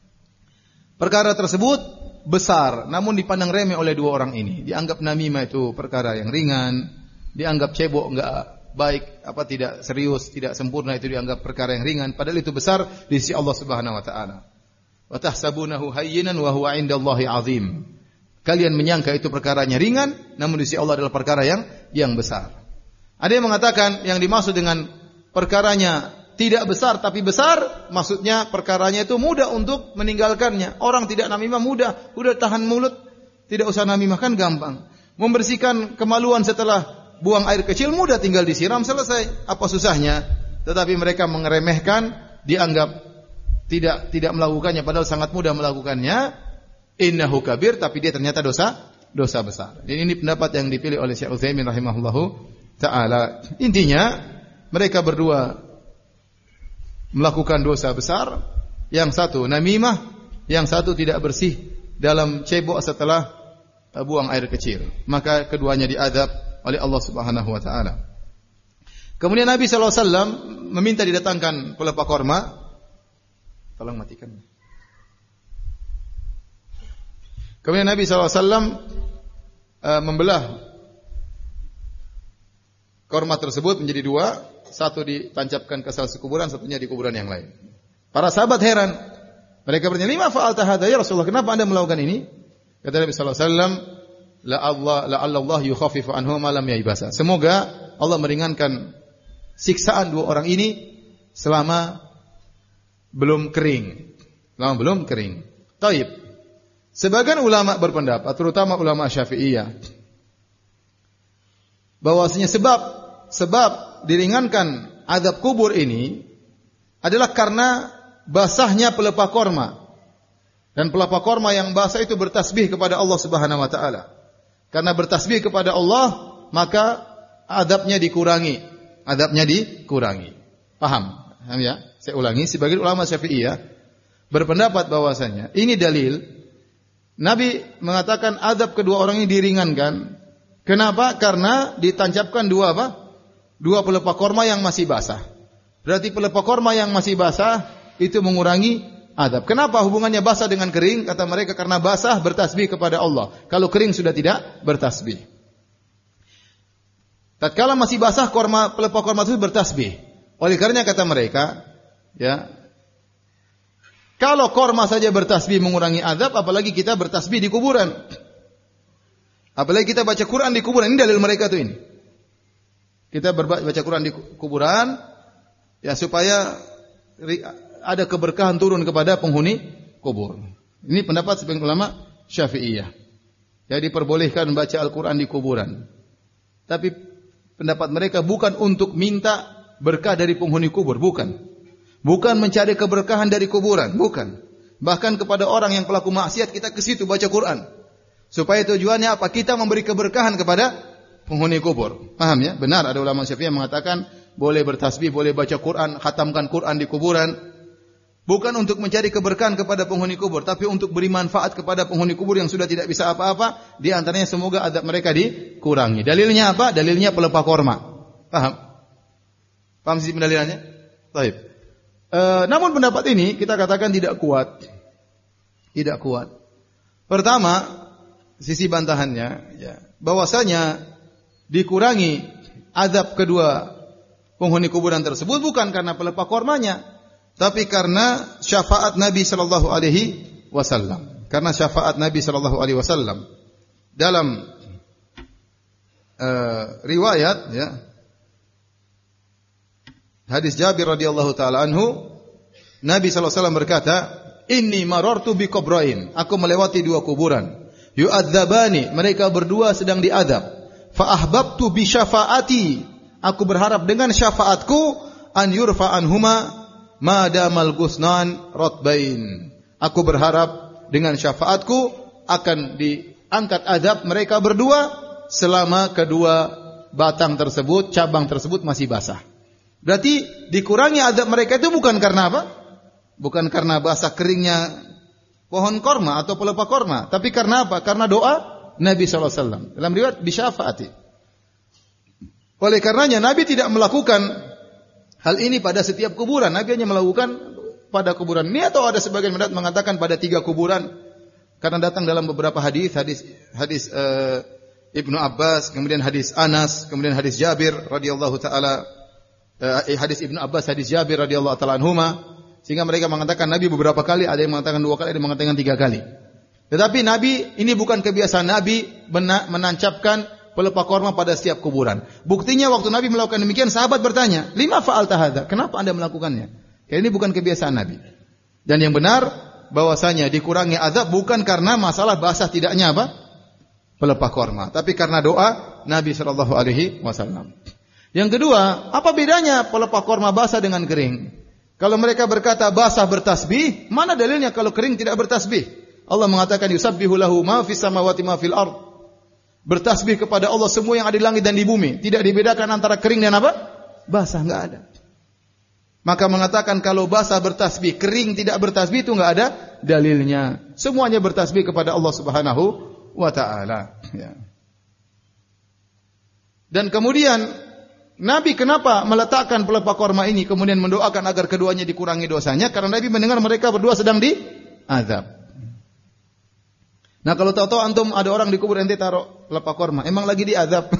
perkara tersebut besar, namun dipandang remeh oleh dua orang ini. Dianggap namimah itu perkara yang ringan, dianggap cebok enggak baik, apa tidak serius, tidak sempurna, itu dianggap perkara yang ringan. Padahal itu besar di sisi Allah Subhanahu wa taala. Wa tahsabunahu hayyinan wa huwa 'indallahi 'azim. Kalian menyangka itu perkaranya ringan, namun di sisi Allah adalah perkara yang yang besar. Ada yang mengatakan yang dimaksud dengan perkaranya tidak besar tapi besar, maksudnya perkaranya itu mudah untuk meninggalkannya. Orang tidak namimah mudah, udah tahan mulut, tidak usah namimah kan gampang. Membersihkan kemaluan setelah buang air kecil mudah, tinggal disiram selesai. Apa susahnya? Tetapi mereka mengeremehkan, dianggap tidak tidak melakukannya padahal sangat mudah melakukannya, innahu kabir, tapi dia ternyata dosa dosa besar. Jadi ini pendapat yang dipilih oleh Syekh Utsaimin rahimahullahu taala. Intinya mereka berdua melakukan dosa besar, yang satu namimah, yang satu tidak bersih dalam cebok setelah buang air kecil. Maka keduanya diadab oleh Allah Subhanahu wa taala. Kemudian Nabi sallallahu alaihi wasallam meminta didatangkan pelepah korma. Tolong matikan. Kemudian Nabi sallallahu alaihi wasallam uh, membelah korma tersebut menjadi dua, satu ditancapkan ke salah satu kuburan, satunya di kuburan yang lain. Para sahabat heran. Mereka bertanya, "Lima fa'alta hadza ya Rasulullah? Kenapa Anda melakukan ini?" Kata Nabi sallallahu alaihi wasallam, "La Allah la Allah yukhaffifu anhu ma lam yaibasa." Semoga Allah meringankan siksaan dua orang ini selama belum kering. Selama belum kering. Taib. Sebagian ulama berpendapat, terutama ulama Syafi'iyah, bahwasanya sebab sebab diringankan azab kubur ini adalah karena basahnya pelepah korma. Dan pelepah korma yang basah itu bertasbih kepada Allah Subhanahu wa taala. Karena bertasbih kepada Allah, maka azabnya dikurangi. Adabnya dikurangi. Paham? Paham ya? Saya ulangi, sebagian ulama Syafi'iyah berpendapat bahwasanya ini dalil Nabi mengatakan adab kedua orang ini diringankan. Kenapa? Karena ditancapkan dua apa? Dua pelepah korma yang masih basah. Berarti pelepah korma yang masih basah itu mengurangi adab. Kenapa hubungannya basah dengan kering? Kata mereka karena basah bertasbih kepada Allah. Kalau kering sudah tidak bertasbih. Tatkala masih basah korma, pelepah korma itu bertasbih. Oleh karenanya kata mereka, ya, kalau korma saja bertasbih mengurangi azab, apalagi kita bertasbih di kuburan. Apalagi kita baca Quran di kuburan. Ini dalil mereka tuh ini. Kita baca Quran di kuburan, ya supaya ada keberkahan turun kepada penghuni kubur. Ini pendapat sebagian ulama Syafi'iyah. Ya, diperbolehkan membaca Al-Quran di kuburan. Tapi pendapat mereka bukan untuk minta berkah dari penghuni kubur, bukan. Bukan mencari keberkahan dari kuburan, bukan. Bahkan kepada orang yang pelaku maksiat kita ke situ baca Quran. Supaya tujuannya apa? Kita memberi keberkahan kepada penghuni kubur. Paham ya? Benar ada ulama Syafi'iyah mengatakan boleh bertasbih, boleh baca Quran, khatamkan Quran di kuburan. Bukan untuk mencari keberkahan kepada penghuni kubur, tapi untuk beri manfaat kepada penghuni kubur yang sudah tidak bisa apa-apa. Di antaranya semoga azab mereka dikurangi. Dalilnya apa? Dalilnya pelepah korma. Paham? Paham sisi pendalilannya? Baik. E, namun pendapat ini kita katakan tidak kuat. Tidak kuat. Pertama, sisi bantahannya, ya, bahwasanya dikurangi azab kedua penghuni kuburan tersebut bukan karena pelepah kormanya, tapi karena syafaat Nabi sallallahu alaihi wasallam. Karena syafaat Nabi sallallahu alaihi wasallam dalam uh, riwayat, ya, hadis Jabir radhiyallahu taala anhu, Nabi sallallahu alaihi wasallam berkata, "Inni marartu bi qabrain." Aku melewati dua kuburan. Yu'adzabani, mereka berdua sedang diadab. Fa ahbabtu bi syafaati. Aku berharap dengan syafaatku an yurfa anhuma madamal gusnan rotbain. Aku berharap dengan syafaatku akan diangkat adab mereka berdua selama kedua batang tersebut, cabang tersebut masih basah. Berarti dikurangi adab mereka itu bukan karena apa? Bukan karena basah keringnya pohon korma atau pelepah korma, tapi karena apa? Karena doa Nabi sallallahu alaihi wasallam. Dalam riwayat bisyafaati. Oleh karenanya Nabi tidak melakukan hal ini pada setiap kuburan. Nabi hanya melakukan pada kuburan ini, atau ada sebagian pendapat mengatakan pada tiga kuburan. Karena datang dalam beberapa hadis, hadis hadis uh, Ibnu Abbas, kemudian hadis Anas, kemudian hadis Jabir radhiyallahu taala, uh, hadis Ibnu Abbas, hadis Jabir radhiyallahu taala anhuma, sehingga mereka mengatakan Nabi beberapa kali, ada yang mengatakan dua kali, ada yang mengatakan tiga kali. Tetapi Nabi, ini bukan kebiasaan Nabi menancapkan pelepah korma pada setiap kuburan. Buktinya waktu Nabi melakukan demikian, sahabat bertanya, "Lima fa'alta hadza?" Kenapa Anda melakukannya? Ya, ini bukan kebiasaan Nabi. Dan yang benar bahwasanya dikurangi azab bukan karena masalah basah tidaknya apa? Pelepah korma, tapi karena doa Nabi sallallahu alaihi wasallam. Yang kedua, apa bedanya pelepah korma basah dengan kering? Kalau mereka berkata basah bertasbih, mana dalilnya kalau kering tidak bertasbih? Allah mengatakan yusabbihu lahu ma fis samawati ma fil ard. Bertasbih kepada Allah semua yang ada di langit dan di bumi. Tidak dibedakan antara kering dan apa? Basah, enggak ada. Maka mengatakan kalau basah bertasbih, kering tidak bertasbih itu enggak ada dalilnya. Semuanya bertasbih kepada Allah Subhanahu wa taala, ya. Dan kemudian Nabi kenapa meletakkan pelepah korma ini kemudian mendoakan agar keduanya dikurangi dosanya? Karena Nabi mendengar mereka berdua sedang diazab. Nah, kalau tahu-tahu antum ada orang di kubur ente taruh pelepah korma, emang lagi diazab.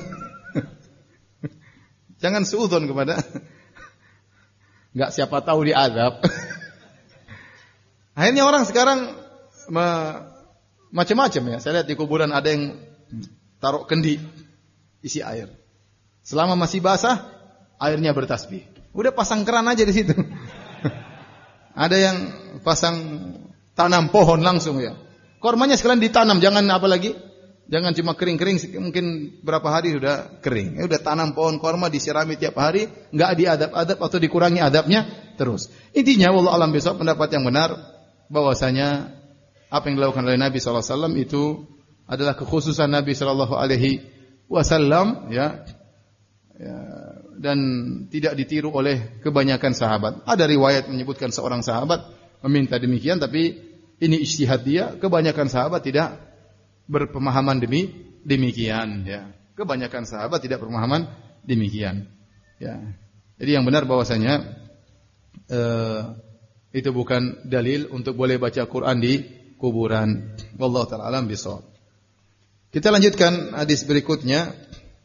Jangan suudzon kepada enggak siapa tahu diazab. Akhirnya orang sekarang macam-macam ya. Saya lihat di kuburan ada yang taruh kendi isi air. Selama masih basah, airnya bertasbih. Udah pasang keran aja di situ. Ada yang pasang tanam pohon langsung ya. Kormanya sekalian ditanam, jangan apa lagi? Jangan cuma kering-kering, mungkin berapa hari sudah kering. Ya udah tanam pohon korma, disirami tiap hari, enggak diadab-adab atau dikurangi adabnya terus. Intinya wallahu alam besok pendapat yang benar bahwasanya apa yang dilakukan oleh Nabi sallallahu alaihi wasallam itu adalah kekhususan Nabi sallallahu alaihi wasallam ya. Ya, dan tidak ditiru oleh kebanyakan sahabat. Ada riwayat menyebutkan seorang sahabat meminta demikian, tapi ini ijtihad dia. Kebanyakan sahabat tidak berpemahaman demi demikian. Ya, kebanyakan sahabat tidak berpemahaman demikian. Ya, jadi yang benar bahwasanya eh, itu bukan dalil untuk boleh baca Quran di kuburan. Wallahu taala alam bishawab. Kita lanjutkan hadis berikutnya.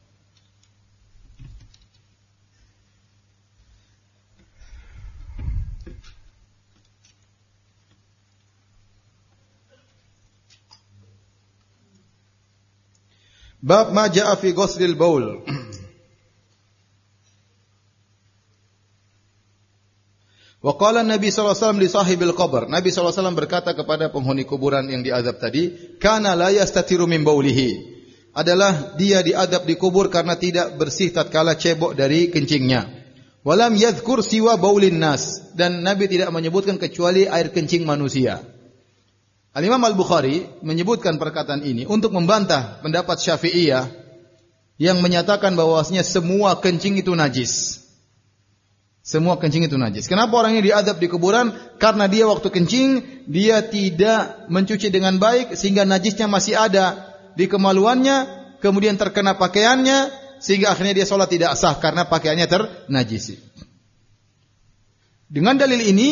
Bab ma jaa fi ghuslil baul. Wa qala Nabi sallallahu alaihi wasallam li sahibil qabr. Nabi sallallahu alaihi wasallam berkata kepada penghuni kuburan yang diazab tadi, kana la yastatiru min baulihi. Adalah dia diazab di kubur karena tidak bersih tatkala cebok dari kencingnya. Walam yadhkur siwa baulin nas, dan Nabi tidak menyebutkan kecuali air kencing manusia. Al-Imam Al-Bukhari menyebutkan perkataan ini untuk membantah pendapat Syafi'iyah yang menyatakan bahwasanya semua kencing itu najis. Semua kencing itu najis. Kenapa orang ini diazab di kuburan? Karena dia waktu kencing, dia tidak mencuci dengan baik sehingga najisnya masih ada di kemaluannya, kemudian terkena pakaiannya sehingga akhirnya dia sholat tidak sah karena pakaiannya ternajisi. Dengan dalil ini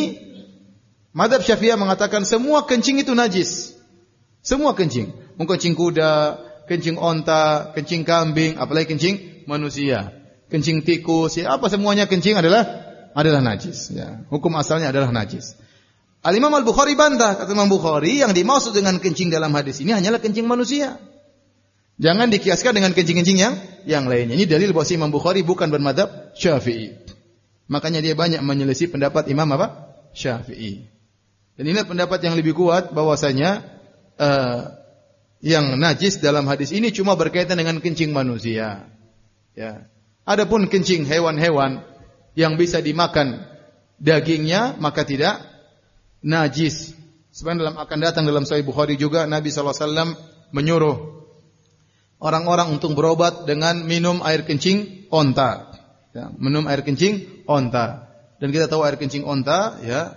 Mazhab Syafi'iyah mengatakan semua kencing itu najis. Semua kencing. Kencing kuda, kencing onta, kencing kambing, apalagi kencing manusia. Kencing tikus, ya, apa semuanya kencing adalah adalah najis. Ya. Hukum asalnya adalah najis. Al-Imam Al-Bukhari bantah, kata Imam Bukhari, yang dimaksud dengan kencing dalam hadis ini hanyalah kencing manusia. Jangan dikiaskan dengan kencing-kencing yang yang lainnya. Ini dalil bahwa Imam Bukhari bukan bermadzhab Syafi'i. Makanya dia banyak menyelisih pendapat Imam apa? Syafi'i. Dan ini pendapat yang lebih kuat bahwasanya uh, yang najis dalam hadis ini cuma berkaitan dengan kencing manusia. Ya. Adapun kencing hewan-hewan yang bisa dimakan dagingnya maka tidak najis. Sebenarnya dalam akan datang dalam Sahih Bukhari juga Nabi sallallahu alaihi wasallam menyuruh orang-orang untuk berobat dengan minum air kencing onta. Ya, minum air kencing onta. Dan kita tahu air kencing onta ya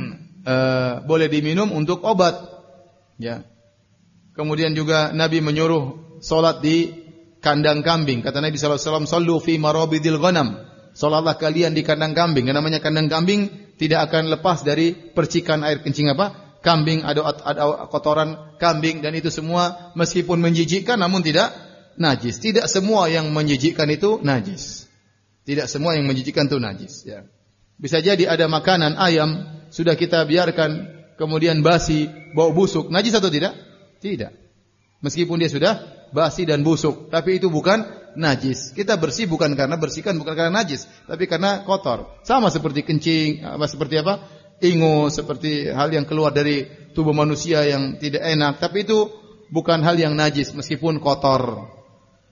Uh, boleh diminum untuk obat. Ya. Kemudian juga Nabi menyuruh solat di kandang kambing. Kata Nabi sallallahu alaihi wasallam, "Shallu fi marabidil ghanam." Salatlah kalian di kandang kambing. Yang namanya kandang kambing tidak akan lepas dari percikan air kencing apa? Kambing, ada, ada kotoran kambing, dan itu semua meskipun menjijikkan namun tidak najis. Tidak semua yang menjijikkan itu najis. Tidak semua yang menjijikkan itu najis, ya. Bisa jadi ada makanan ayam sudah kita biarkan kemudian basi, bau busuk, najis atau tidak? Tidak. Meskipun dia sudah basi dan busuk, tapi itu bukan najis. Kita bersih bukan karena bersihkan, bukan karena najis, tapi karena kotor. Sama seperti kencing, apa seperti apa? Ingus, seperti hal yang keluar dari tubuh manusia yang tidak enak, tapi itu bukan hal yang najis meskipun kotor.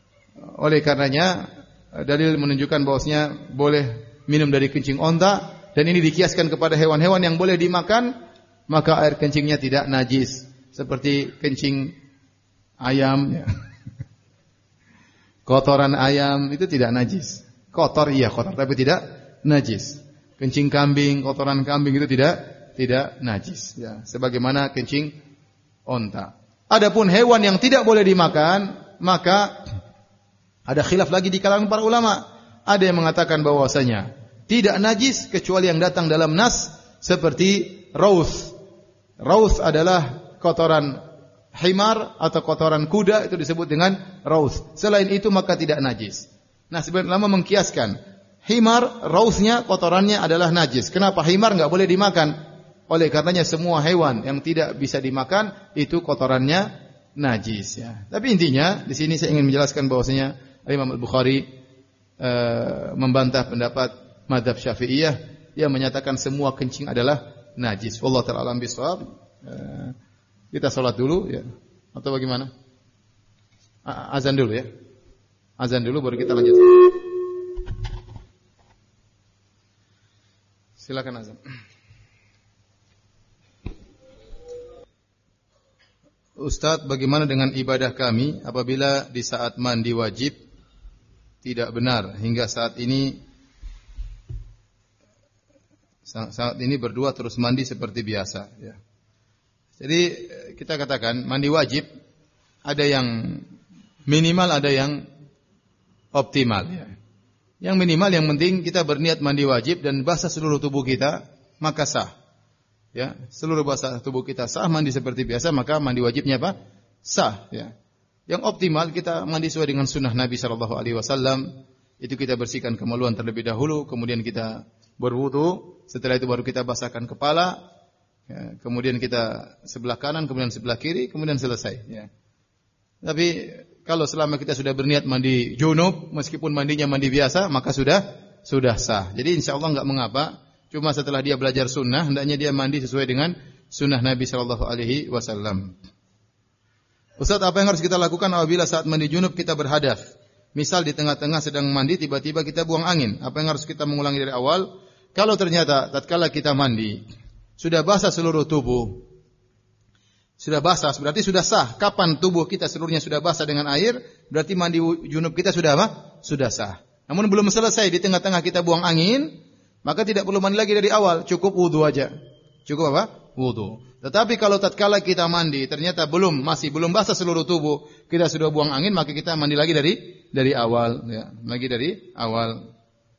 Oleh karenanya dalil menunjukkan bahwasanya boleh minum dari kencing onta. dan ini dikiaskan kepada hewan-hewan yang boleh dimakan, maka air kencingnya tidak najis. Seperti kencing ayam, ya. Kotoran ayam itu tidak najis. Kotor iya kotor, tapi tidak najis. Kencing kambing, kotoran kambing itu tidak tidak najis. Ya, sebagaimana kencing onta. Adapun hewan yang tidak boleh dimakan, maka ada khilaf lagi di kalangan para ulama. Ada yang mengatakan bahwasanya tidak najis kecuali yang datang dalam nas seperti rauth. Rauth adalah kotoran himar atau kotoran kuda, itu disebut dengan rauth. Selain itu maka tidak najis. Nah, sebagian ulama mengkiaskan himar, rauthnya, kotorannya adalah najis. Kenapa himar enggak boleh dimakan? Oleh karenanya semua hewan yang tidak bisa dimakan itu kotorannya najis, ya. Tapi intinya di sini saya ingin menjelaskan bahwasanya Imam Al-Bukhari uh, membantah pendapat mazhab Syafi'iyah yang menyatakan semua kencing adalah najis. Wallahu ta'ala alam bisawab. Uh, kita salat dulu, ya. Atau bagaimana? A- azan dulu, ya. Azan dulu baru kita lanjut. Silakan azan. Ustaz, bagaimana dengan ibadah kami apabila di saat mandi wajib tidak benar hingga saat ini saat ini berdua terus mandi seperti biasa, ya. Jadi kita katakan mandi wajib ada yang minimal, ada yang optimal, ya. Yang minimal yang penting kita berniat mandi wajib dan basah seluruh tubuh kita, maka sah. Ya, seluruh basah tubuh kita sah, mandi seperti biasa, maka mandi wajibnya apa? Sah, ya. Yang optimal kita mandi sesuai dengan sunnah Nabi sallallahu alaihi wasallam. Itu kita bersihkan kemaluan terlebih dahulu, kemudian kita berwudu, setelah itu baru kita basahkan kepala, ya, kemudian kita sebelah kanan, kemudian sebelah kiri, kemudian selesai, ya. Tapi kalau selama kita sudah berniat mandi junub, meskipun mandinya mandi biasa, maka sudah sudah sah. Jadi insyaallah enggak mengapa. Cuma setelah dia belajar sunnah, hendaknya dia mandi sesuai dengan sunnah Nabi sallallahu alaihi wasallam. Ustaz, apa yang harus kita lakukan apabila saat mandi junub kita berhadas? Misal di tengah-tengah sedang mandi, tiba-tiba kita buang angin. Apa yang harus kita mengulangi dari awal? Kalau ternyata tatkala kita mandi sudah basah seluruh tubuh, sudah basah, berarti sudah sah. Kapan tubuh kita seluruhnya sudah basah dengan air, berarti mandi junub kita sudah apa? Sudah sah. Namun belum selesai, di tengah-tengah kita buang angin, maka tidak perlu mandi lagi dari awal, cukup wudu aja. Cukup apa? Wudu. Tetapi kalau tatkala kita mandi ternyata belum, masih belum basah seluruh tubuh, kita sudah buang angin, maka kita mandi lagi dari dari awal, ya, lagi dari awal.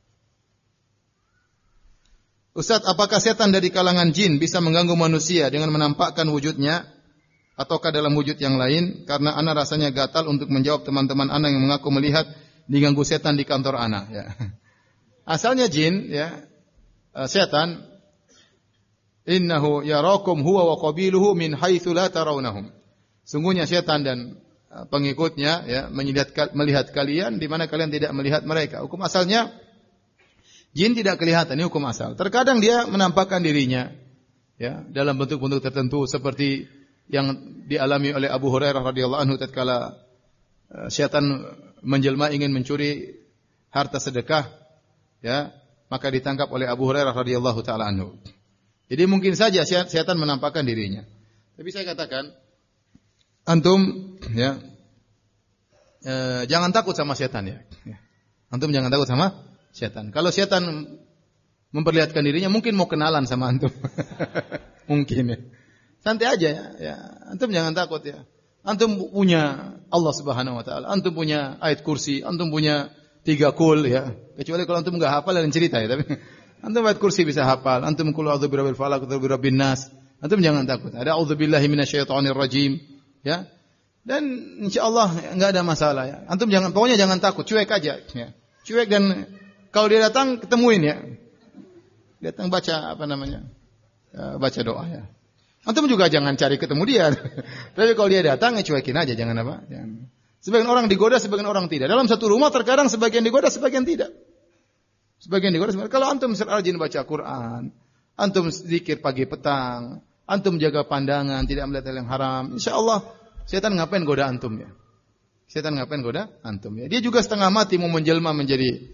Ustaz, apakah setan dari kalangan jin bisa mengganggu manusia dengan menampakkan wujudnya ataukah dalam wujud yang lain? Karena ana rasanya gatal untuk menjawab teman-teman ana yang mengaku melihat diganggu setan di kantor ana, ya. Asalnya jin, ya, setan, innahu yarakum huwa wa qabiluhu min haitsu la tarawnahum. Sungguhnya setan dan pengikutnya, ya, melihat melihat kalian di mana kalian tidak melihat mereka. Hukum asalnya jin tidak kelihatan, ini hukum asal. Terkadang dia menampakkan dirinya, ya, dalam bentuk-bentuk tertentu seperti yang dialami oleh Abu Hurairah radhiyallahu anhu tatkala setan menjelma ingin mencuri harta sedekah, ya, maka ditangkap oleh Abu Hurairah radhiyallahu taala anhu. Jadi mungkin saja setan menampakkan dirinya. Tapi saya katakan, antum, ya, eh, jangan takut sama setan, ya. Antum jangan takut sama setan. Kalau setan memperlihatkan dirinya, mungkin mau kenalan sama antum. Mungkin, ya. Santai aja, ya. Ya. Antum jangan takut, ya. Antum punya Allah Subhanahu wa taala, antum punya ayat kursi, antum punya tiga kul, ya. Kecuali kalau antum enggak hafal dan cerita, ya, tapi antum ayat kursi bisa hafal, antum qul a'udzu birabbil falaq, a'udzu birabbin nas. Antum jangan takut. Ada a'udzubillahi minasyaitonir rajim, ya. Dan insyaallah enggak ada masalah, ya. Antum jangan, pokoknya jangan takut, cuek aja, ya. Cuek, dan kalau dia datang ketemuin, ya. Datang baca apa namanya? Ya, baca doa, ya. Antum juga jangan cari ketemu dia. Tapi kalau dia datang, ya cuekin aja, jangan apa? Jangan. Sebagian orang digoda, sebagian orang tidak. Dalam satu rumah terkadang sebagian digoda, sebagian tidak. Sebagian digoda, sebagian. Kalau antum rajin baca Quran, antum zikir pagi petang, antum jaga pandangan, tidak melihat hal yang haram, insyaallah setan ngapain goda antum, ya? Setan ngapain goda antum, ya? Dia juga setengah mati mau menjelma menjadi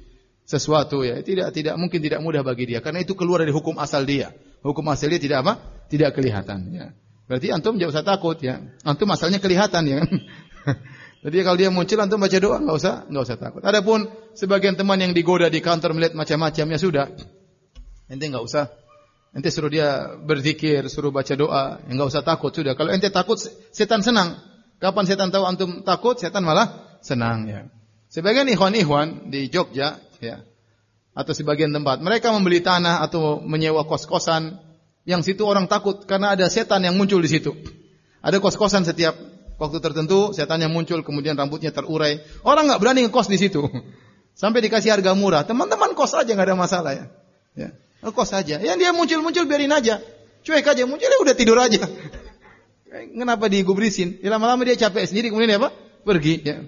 sesuatu ya, tidak tidak mungkin tidak mudah bagi dia karena itu keluar dari hukum asal dia. Hukum asal dia tidak apa? Tidak kelihatan ya. Berarti antum enggak usah takut ya. Antum asalnya kelihatan ya kan. Jadi kalau dia muncul antum baca doa enggak usah enggak usah takut. Adapun sebagian teman yang digoda di kantor melihat macam-macam ya sudah. Ente enggak usah. Ente suruh dia berzikir, suruh baca doa, enggak usah takut sudah. Kalau ente takut setan senang. Kapan setan tahu antum takut, setan malah senang ya. Sebagian ikhwan-ikhwan di Jogja ya atau sebagian tempat mereka membeli tanah atau menyewa kos-kosan yang situ orang takut karena ada setan yang muncul di situ. Ada kos-kosan setiap waktu tertentu setan yang muncul kemudian rambutnya terurai. Orang enggak berani ngekos di situ. Sampai dikasih harga murah. Teman-teman kos aja enggak ada masalah ya. Ya, ngekos aja. Yang dia muncul-muncul biarin aja. Cuek aja muncul ya udah tidur aja. Kenapa digubrisin? Ya lama-lama dia capek sendiri kemudian apa? Pergi ya.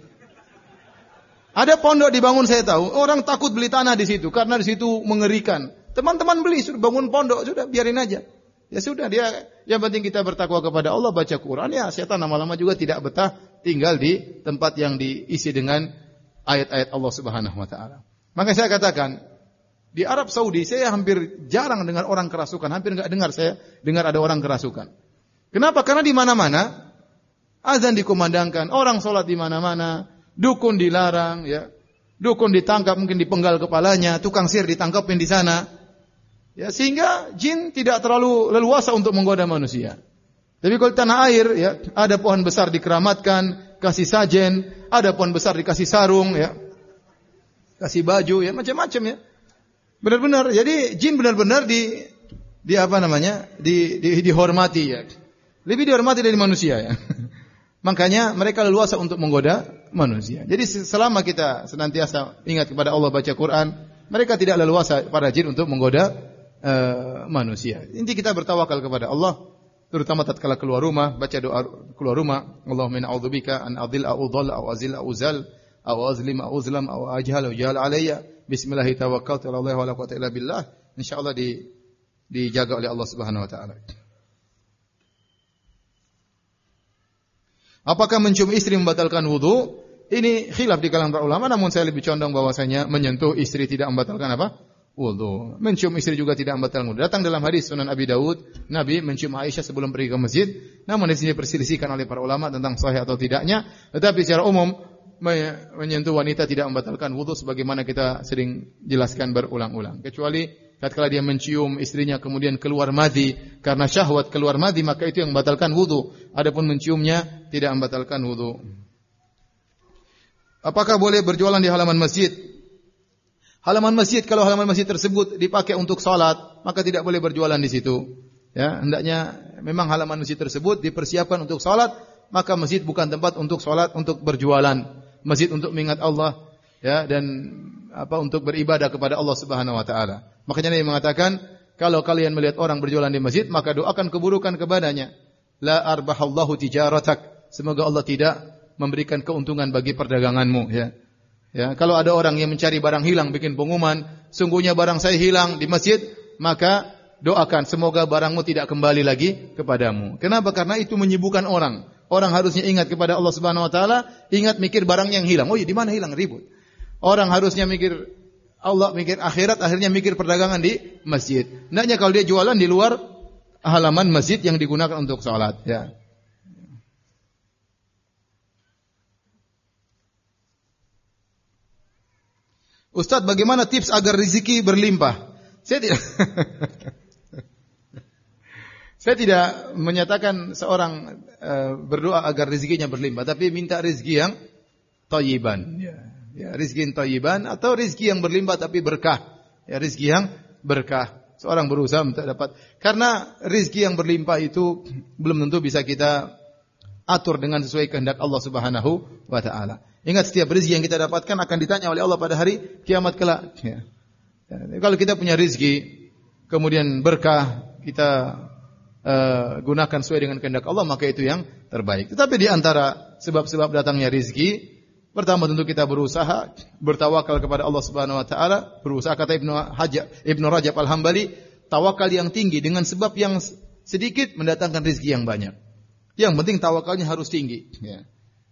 Ada pondok dibangun saya tahu, orang takut beli tanah di situ karena di situ mengerikan. Teman-teman beli, sudah bangun pondok, sudah biarin aja. Ya sudah dia, yang penting kita bertakwa kepada Allah, baca Quran ya, setan lama-lama juga tidak betah tinggal di tempat yang diisi dengan ayat-ayat Allah Subhanahu wa taala. Maka saya katakan, di Arab Saudi saya hampir jarang dengar orang kerasukan, hampir enggak dengar saya dengar ada orang kerasukan. Kenapa? Karena di mana-mana azan dikumandangkan, orang salat di mana-mana. Dukun dilarang, ya. Dukun ditangkap, mungkin dipenggal kepalanya, tukang sihir ditangkapin di sana. Ya, sehingga jin tidak terlalu leluasa untuk menggoda manusia. Tapi kalau tanah air, ya, ada pohon besar dikeramatkan, kasih sajen, ada pohon besar dikasih sarung, ya. Kasih baju, ya, macam-macam ya. Benar-benar, jadi jin benar-benar di di apa namanya? di, di dihormati ya. Lebih dihormati dari manusia ya. Makanya mereka leluasa untuk menggoda manusia. Jadi selama kita senantiasa ingat kepada Allah baca Quran, mereka tidak leluasa para jin untuk menggoda uh, manusia. Inti kita bertawakal kepada Allah, terutama tatkala keluar rumah, baca doa keluar rumah, Allahumma inna a'udzubika an adhilla aw dhalla aw azil aw uzal aw azlim aw uzlam aw ajhal aw jahal alayya. Bismillah tawakkaltu ala Allah wa la quwwata illa billah. Insyaallah di dijaga oleh Allah Subhanahu wa taala. Apakah mencium istri membatalkan wudu? Ini khilaf di kalangan para ulama, namun saya lebih condong bahwasanya menyentuh istri tidak membatalkan apa? Wudu. Mencium istri juga tidak membatalkan wudu. Datang dalam hadis Sunan Abi Daud, Nabi mencium Aisyah sebelum pergi ke masjid. Namun di sini perselisihkan oleh para ulama tentang sahih atau tidaknya. Tetapi secara umum menyentuh wanita tidak membatalkan wudu sebagaimana kita sering jelaskan berulang-ulang. Kecuali tatkala dia mencium istrinya kemudian keluar madhi karena syahwat keluar madhi, maka itu yang membatalkan wudu. Adapun menciumnya tidak membatalkan wudu. Apakah boleh berjualan di halaman masjid? Halaman masjid, kalau halaman masjid tersebut dipakai untuk salat, maka tidak boleh berjualan di situ. Ya, hendaknya memang halaman masjid tersebut dipersiapkan untuk salat, maka masjid bukan tempat untuk salat, untuk berjualan. Masjid untuk mengingat Allah, ya, dan apa untuk beribadah kepada Allah Subhanahu wa taala. Makanya Nabi mengatakan, kalau kalian melihat orang berjualan di masjid, maka doakan keburukan kepadanya. La arbahallahu tijaratak. Semoga Allah tidak memberikan keuntungan bagi perdaganganmu, ya. Ya, kalau ada orang yang mencari barang hilang bikin pengumuman, sungguhnya barang saya hilang di masjid, maka doakan semoga barangmu tidak kembali lagi kepadamu. Kenapa? Karena itu menyibukkan orang. Orang harusnya ingat kepada Allah Subhanahu wa taala, ingat mikir barang yang hilang. Oh, iya, di mana hilang ribut. Orang harusnya mikir Allah, mikir akhirat, akhirnya mikir perdagangan di masjid. Hendaknya kalau dia jualan di luar halaman masjid yang digunakan untuk salat, ya. Ustaz, bagaimana tips agar rezeki berlimpah? Saya tidak Saya tidak menyatakan seorang uh, berdoa agar rezekinya berlimpah, tapi minta rezeki yang thayyiban. Ya, ya, rezeki yang thayyiban atau rezeki yang berlimpah tapi berkah. Ya, rezeki yang berkah. Seorang berusaha untuk dapat, karena rezeki yang berlimpah itu belum tentu bisa kita atur dengan sesuai kehendak Allah Subhanahu wa taala. Ingat, setiap rezeki yang kita dapatkan akan ditanya oleh Allah pada hari kiamat kelak. Ya. Ya, kalau kita punya rezeki, kemudian berkah, kita uh, gunakan sesuai dengan kehendak Allah, maka itu yang terbaik. Tetapi di antara sebab-sebab datangnya rezeki, pertama tentu kita berusaha, bertawakal kepada Allah Subhanahu wa taala, berusaha, kata Ibnu Hajjaj, Ibnu Rajab Al-Hambali, tawakal yang tinggi dengan sebab yang sedikit mendatangkan rezeki yang banyak. Yang penting tawakalnya harus tinggi, ya.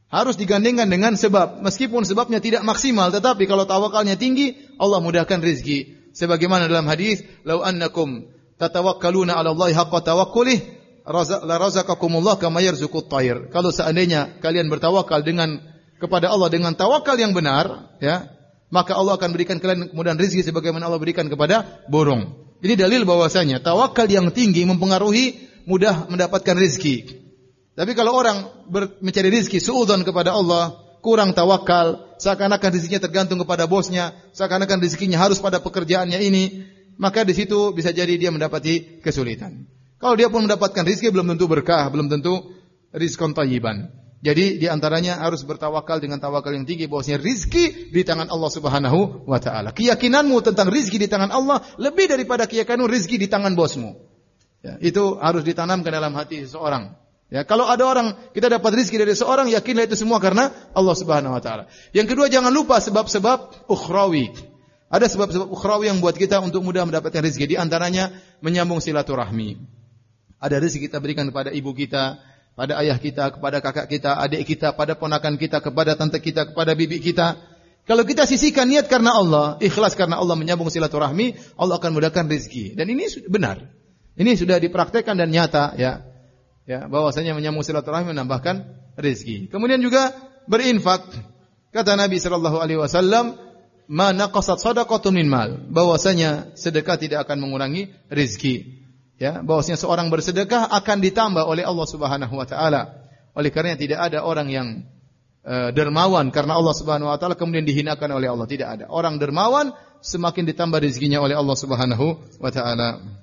Harus digandengkan dengan sebab. Meskipun sebabnya tidak maksimal, tetapi kalau tawakalnya tinggi, Allah mudahkan rizki. Sebagaimana dalam hadis, "Lau annakum tatawakkaluna 'ala Allahi haqqa tawakkulih, la razaqakumullah kama yarzuqut thair." Kalau seandainya kalian bertawakal dengan kepada Allah dengan tawakal yang benar, ya, maka Allah akan berikan kalian kemudahan rezeki sebagaimana Allah berikan kepada burung. Ini dalil bahwasanya tawakal yang tinggi mempengaruhi mudah mendapatkan rezeki. Tapi kalau orang ber, mencari rezeki suudzon kepada Allah, kurang tawakal, seakan-akan rezekinya tergantung kepada bosnya, seakan-akan rezekinya harus pada pekerjaannya ini, maka di situ bisa jadi dia mendapati kesulitan. Kalau dia pun mendapatkan rezeki belum tentu berkah, belum tentu rizqan thayyiban. Jadi di antaranya harus bertawakal dengan tawakal yang tinggi bahwasanya rezeki di tangan Allah Subhanahu wa taala. Keyakinanmu tentang rezeki di tangan Allah lebih daripada keyakinanmu rezeki di tangan bosmu. Ya, itu harus ditanamkan dalam hati seseorang. Ya, kalau ada orang kita dapat rezeki dari seorang, yakinlah itu semua karena Allah Subhanahu wa taala. Yang kedua, jangan lupa sebab-sebab ukhrawi. Ada sebab-sebab ukhrawi yang buat kita untuk mudah mendapatkan rezeki. Di antaranya menyambung silaturahmi. Ada rezeki kita berikan kepada ibu kita, pada ayah kita, kepada kakak kita, adik kita, pada ponakan kita, kepada tante kita, kepada bibi kita. Kalau kita sisihkan niat karena Allah, ikhlas karena Allah, menyambung silaturahmi, Allah akan mudahkan rezeki. Dan ini benar. Ini sudah dipraktekkan dan nyata, ya. Ya, bahwasanya menyambung silaturahmi menambahkan rezeki. Kemudian juga berinfak. Kata Nabi sallallahu alaihi wasallam, "Ma naqasat shadaqatun min mal." Bahwasanya sedekah tidak akan mengurangi rezeki. Ya, bahwasanya seorang bersedekah akan ditambah oleh Allah Subhanahu wa taala. Oleh karena tidak ada orang yang uh, dermawan karena Allah Subhanahu wa taala kemudian dihinakan oleh Allah, tidak ada. Orang dermawan semakin ditambah rezekinya oleh Allah Subhanahu wa taala.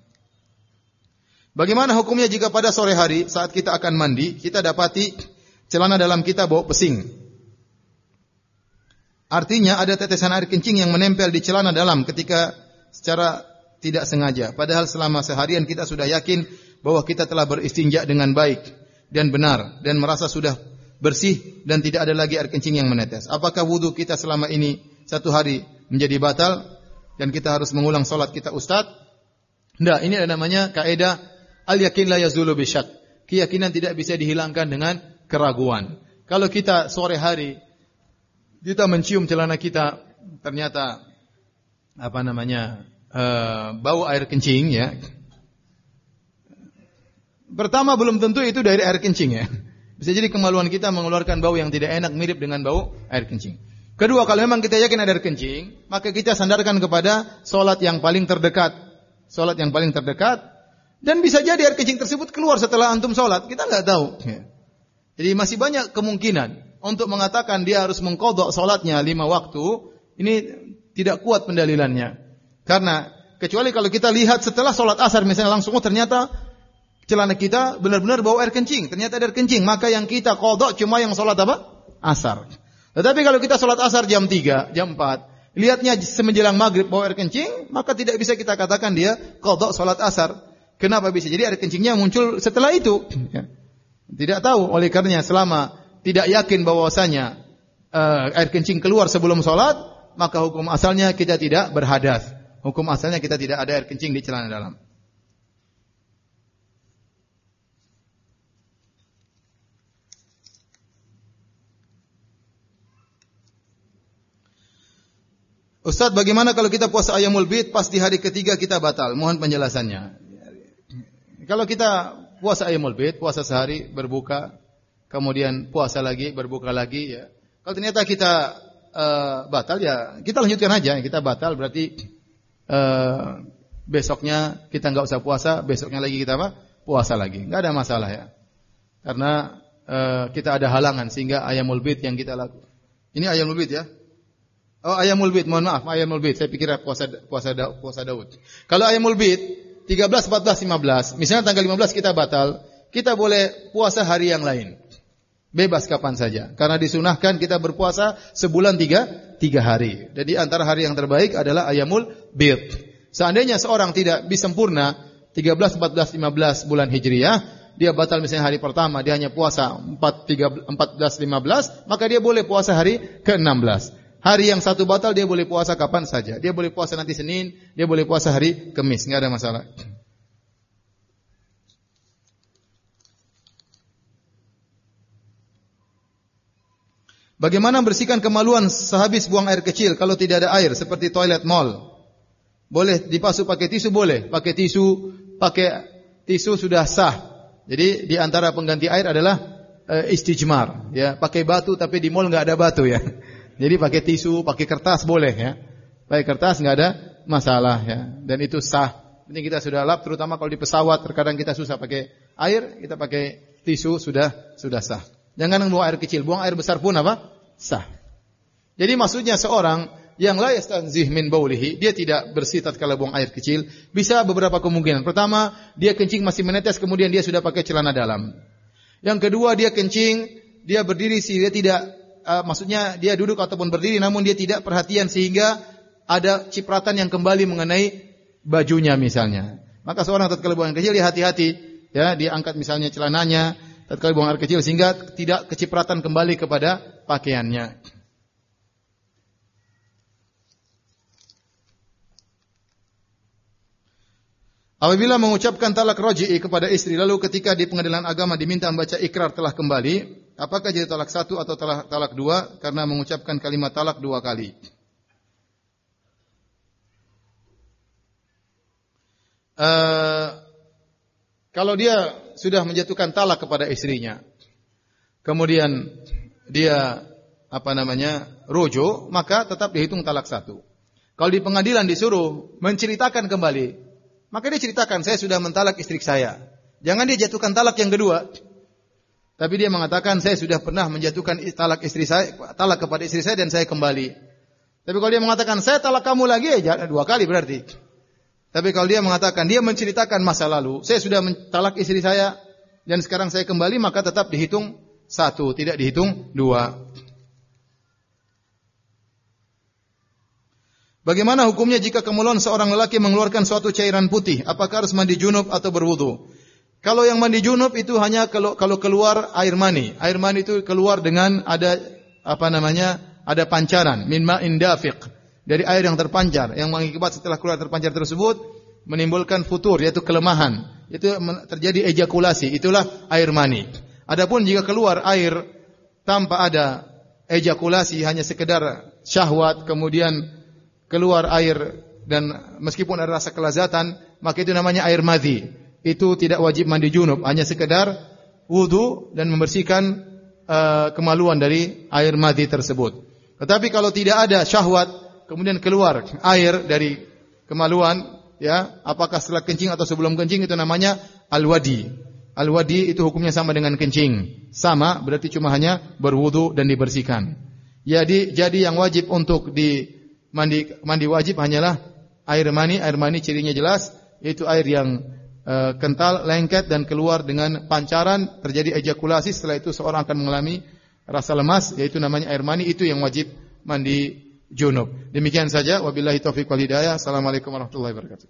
Bagaimana hukumnya jika pada sore hari saat kita akan mandi, kita dapati celana dalam kita bau pesing? Artinya ada tetesan air kencing yang menempel di celana dalam ketika secara tidak sengaja. Padahal selama seharian kita sudah yakin bahwa kita telah beristinja dengan baik dan benar dan merasa sudah bersih dan tidak ada lagi air kencing yang menetes. Apakah wudu kita selama ini satu hari menjadi batal dan kita harus mengulang salat kita, Ustaz? Tidak, ini ada namanya kaidah al-yakin la yazulu bisyak. Keyakinan tidak bisa dihilangkan dengan keraguan. Kalau kita sore hari kita mencium celana kita ternyata apa namanya uh, bau air kencing, ya. Pertama belum tentu itu dari air kencing, ya. Bisa jadi kemaluan kita mengeluarkan bau yang tidak enak mirip dengan bau air kencing. Kedua, kalau memang kita yakin ada air kencing, maka kita sandarkan kepada salat yang paling terdekat. Salat yang paling terdekat. Dan bisa jadi air kencing tersebut keluar setelah antum sholat. Kita nggak tahu. Jadi masih banyak kemungkinan untuk mengatakan dia harus mengqadha sholatnya lima waktu. Ini tidak kuat pendalilannya. Karena kecuali kalau kita lihat setelah sholat asar misalnya langsung, oh ternyata celana kita benar-benar bau air kencing. Ternyata ada air kencing. Maka yang kita qadha cuma yang sholat apa? Asar. Tetapi kalau kita sholat asar jam tiga, jam empat. Lihatnya semenjelang maghrib bau air kencing. Maka tidak bisa kita katakan dia qadha sholat asar. Kenapa bisa jadi air kencingnya muncul setelah itu? Ya. Tidak tahu. Oleh karenanya selama tidak yakin bahwasanya uh, air kencing keluar sebelum sholat, maka hukum asalnya kita tidak berhadas. Hukum asalnya kita tidak ada air kencing di celana dalam. Ustaz, bagaimana kalau kita puasa Ayyamul Bid pas di hari ketiga kita batal? Mohon penjelasannya. Kalau kita puasa Ayyamul Bid, puasa sehari, berbuka, kemudian puasa lagi, berbuka lagi, ya. Kalau ternyata kita uh, batal, ya kita lanjutkan aja. Kita batal berarti uh, besoknya kita nggak usah puasa, besoknya lagi kita apa? Puasa lagi. Nggak ada masalah, ya. Karena uh, kita ada halangan sehingga Ayyamul Bid yang kita lakukan. Ini Ayyamul Bid, ya. Oh, Ayyamul Bid, mohon maaf, Ayyamul Bid. Saya pikir puasa puasa puasa Daud. Kalau Ayyamul Bid tiga belas, empat belas, lima belas. Misalnya tanggal lima belas kita batal, kita boleh puasa hari yang lain. Bebas kapan saja. Karena disunahkan kita berpuasa sebulan tiga, tiga hari. Jadi antara hari yang terbaik adalah Ayyamul Bid. Seandainya seorang tidak bisa sempurna tiga belas, empat belas, lima belas bulan Hijriyah, dia batal misalnya hari pertama, dia hanya puasa empat, tiga, empat belas, lima belas, maka dia boleh puasa hari ke enam belas. Hari yang satu batal dia boleh puasa kapan saja. Dia boleh puasa nanti Senin, dia boleh puasa hari Kamis, enggak ada masalah. Bagaimana bersihkan kemaluan sehabis buang air kecil kalau tidak ada air seperti toilet mall? Boleh dibasuh pakai tisu? Boleh. Pakai tisu, pakai tisu sudah sah. Jadi di antara pengganti air adalah e, istijmar, ya, pakai batu tapi di mall enggak ada batu ya. Jadi pakai tisu, pakai kertas boleh ya. Pakai kertas enggak ada masalah ya. Dan itu sah. Ini kita sudah lap, terutama kalau di pesawat terkadang kita susah pakai air, kita pakai tisu sudah sudah sah. Jangan buang air kecil, buang air besar pun apa? Sah. Jadi maksudnya seorang yang la yastanzih min baulihi, dia tidak bersih tatkala buang air kecil, bisa beberapa kemungkinan. Pertama, dia kencing masih menetes, kemudian dia sudah pakai celana dalam. Yang kedua, dia kencing, dia berdiri sih, dia tidak, uh, maksudnya dia duduk ataupun berdiri, namun dia tidak perhatian sehingga ada cipratan yang kembali mengenai bajunya misalnya. Maka seorang tatkala buang air kecil, dia hati-hati, ya, dia angkat misalnya celananya tatkala buang air kecil sehingga tidak kecipratan kembali kepada pakaiannya. Apabila mengucapkan talak raj'i kepada istri, lalu ketika di pengadilan agama diminta membaca ikrar telah kembali, apakah jadi talak satu atau talak, talak dua karena mengucapkan kalimat talak dua kali? Uh, kalau dia sudah menjatuhkan talak kepada istrinya, kemudian dia apa namanya rojo, maka tetap dihitung talak satu. Kalau di pengadilan disuruh menceritakan kembali, maka dia ceritakan, saya sudah mentalak istri saya. Jangan dia jatuhkan talak yang kedua. Tapi dia mengatakan, saya sudah pernah menjatuhkan talak istri saya, talak kepada istri saya dan saya kembali. Tapi kalau dia mengatakan, saya talak kamu lagi, ya dua kali berarti. Tapi kalau dia mengatakan, dia menceritakan masa lalu, saya sudah mentalak istri saya dan sekarang saya kembali, maka tetap dihitung satu, tidak dihitung dua. Bagaimana hukumnya jika kemaluan seorang lelaki mengeluarkan suatu cairan putih? Apakah harus mandi junub atau berwudu? Kalau yang mandi junub itu hanya kalau, kalau keluar air mani. Air mani itu keluar dengan ada apa namanya? Ada pancaran min ma'in dafiq, dari air yang terpancar, yang mengakibat setelah keluar terpancar tersebut menimbulkan futur, yaitu kelemahan. Itu terjadi ejakulasi, itulah air mani. Adapun jika keluar air tanpa ada ejakulasi, hanya sekedar syahwat, kemudian keluar air dan meskipun ada rasa kelazatan, maka itu namanya air madhi. Itu tidak wajib mandi junub, hanya sekedar wudu dan membersihkan uh, kemaluan dari air madhi tersebut. Tetapi kalau tidak ada syahwat, kemudian keluar air dari kemaluan, ya, apakah setelah kencing atau sebelum kencing, itu namanya al-wadi. Al-wadi itu hukumnya sama dengan kencing. Sama, berarti cuma hanya berwudu dan dibersihkan. Jadi jadi yang wajib untuk di Mandi mandi wajib hanyalah air mani. Air mani cirinya jelas, yaitu air yang e, kental, lengket dan keluar dengan pancaran, terjadi ejakulasi. Setelah itu seorang akan mengalami rasa lemas, yaitu namanya air mani. Itu yang wajib mandi junub. Demikian saja, wabillahi taufiq wal hidayah. Assalamualaikum warahmatullahi wabarakatuh.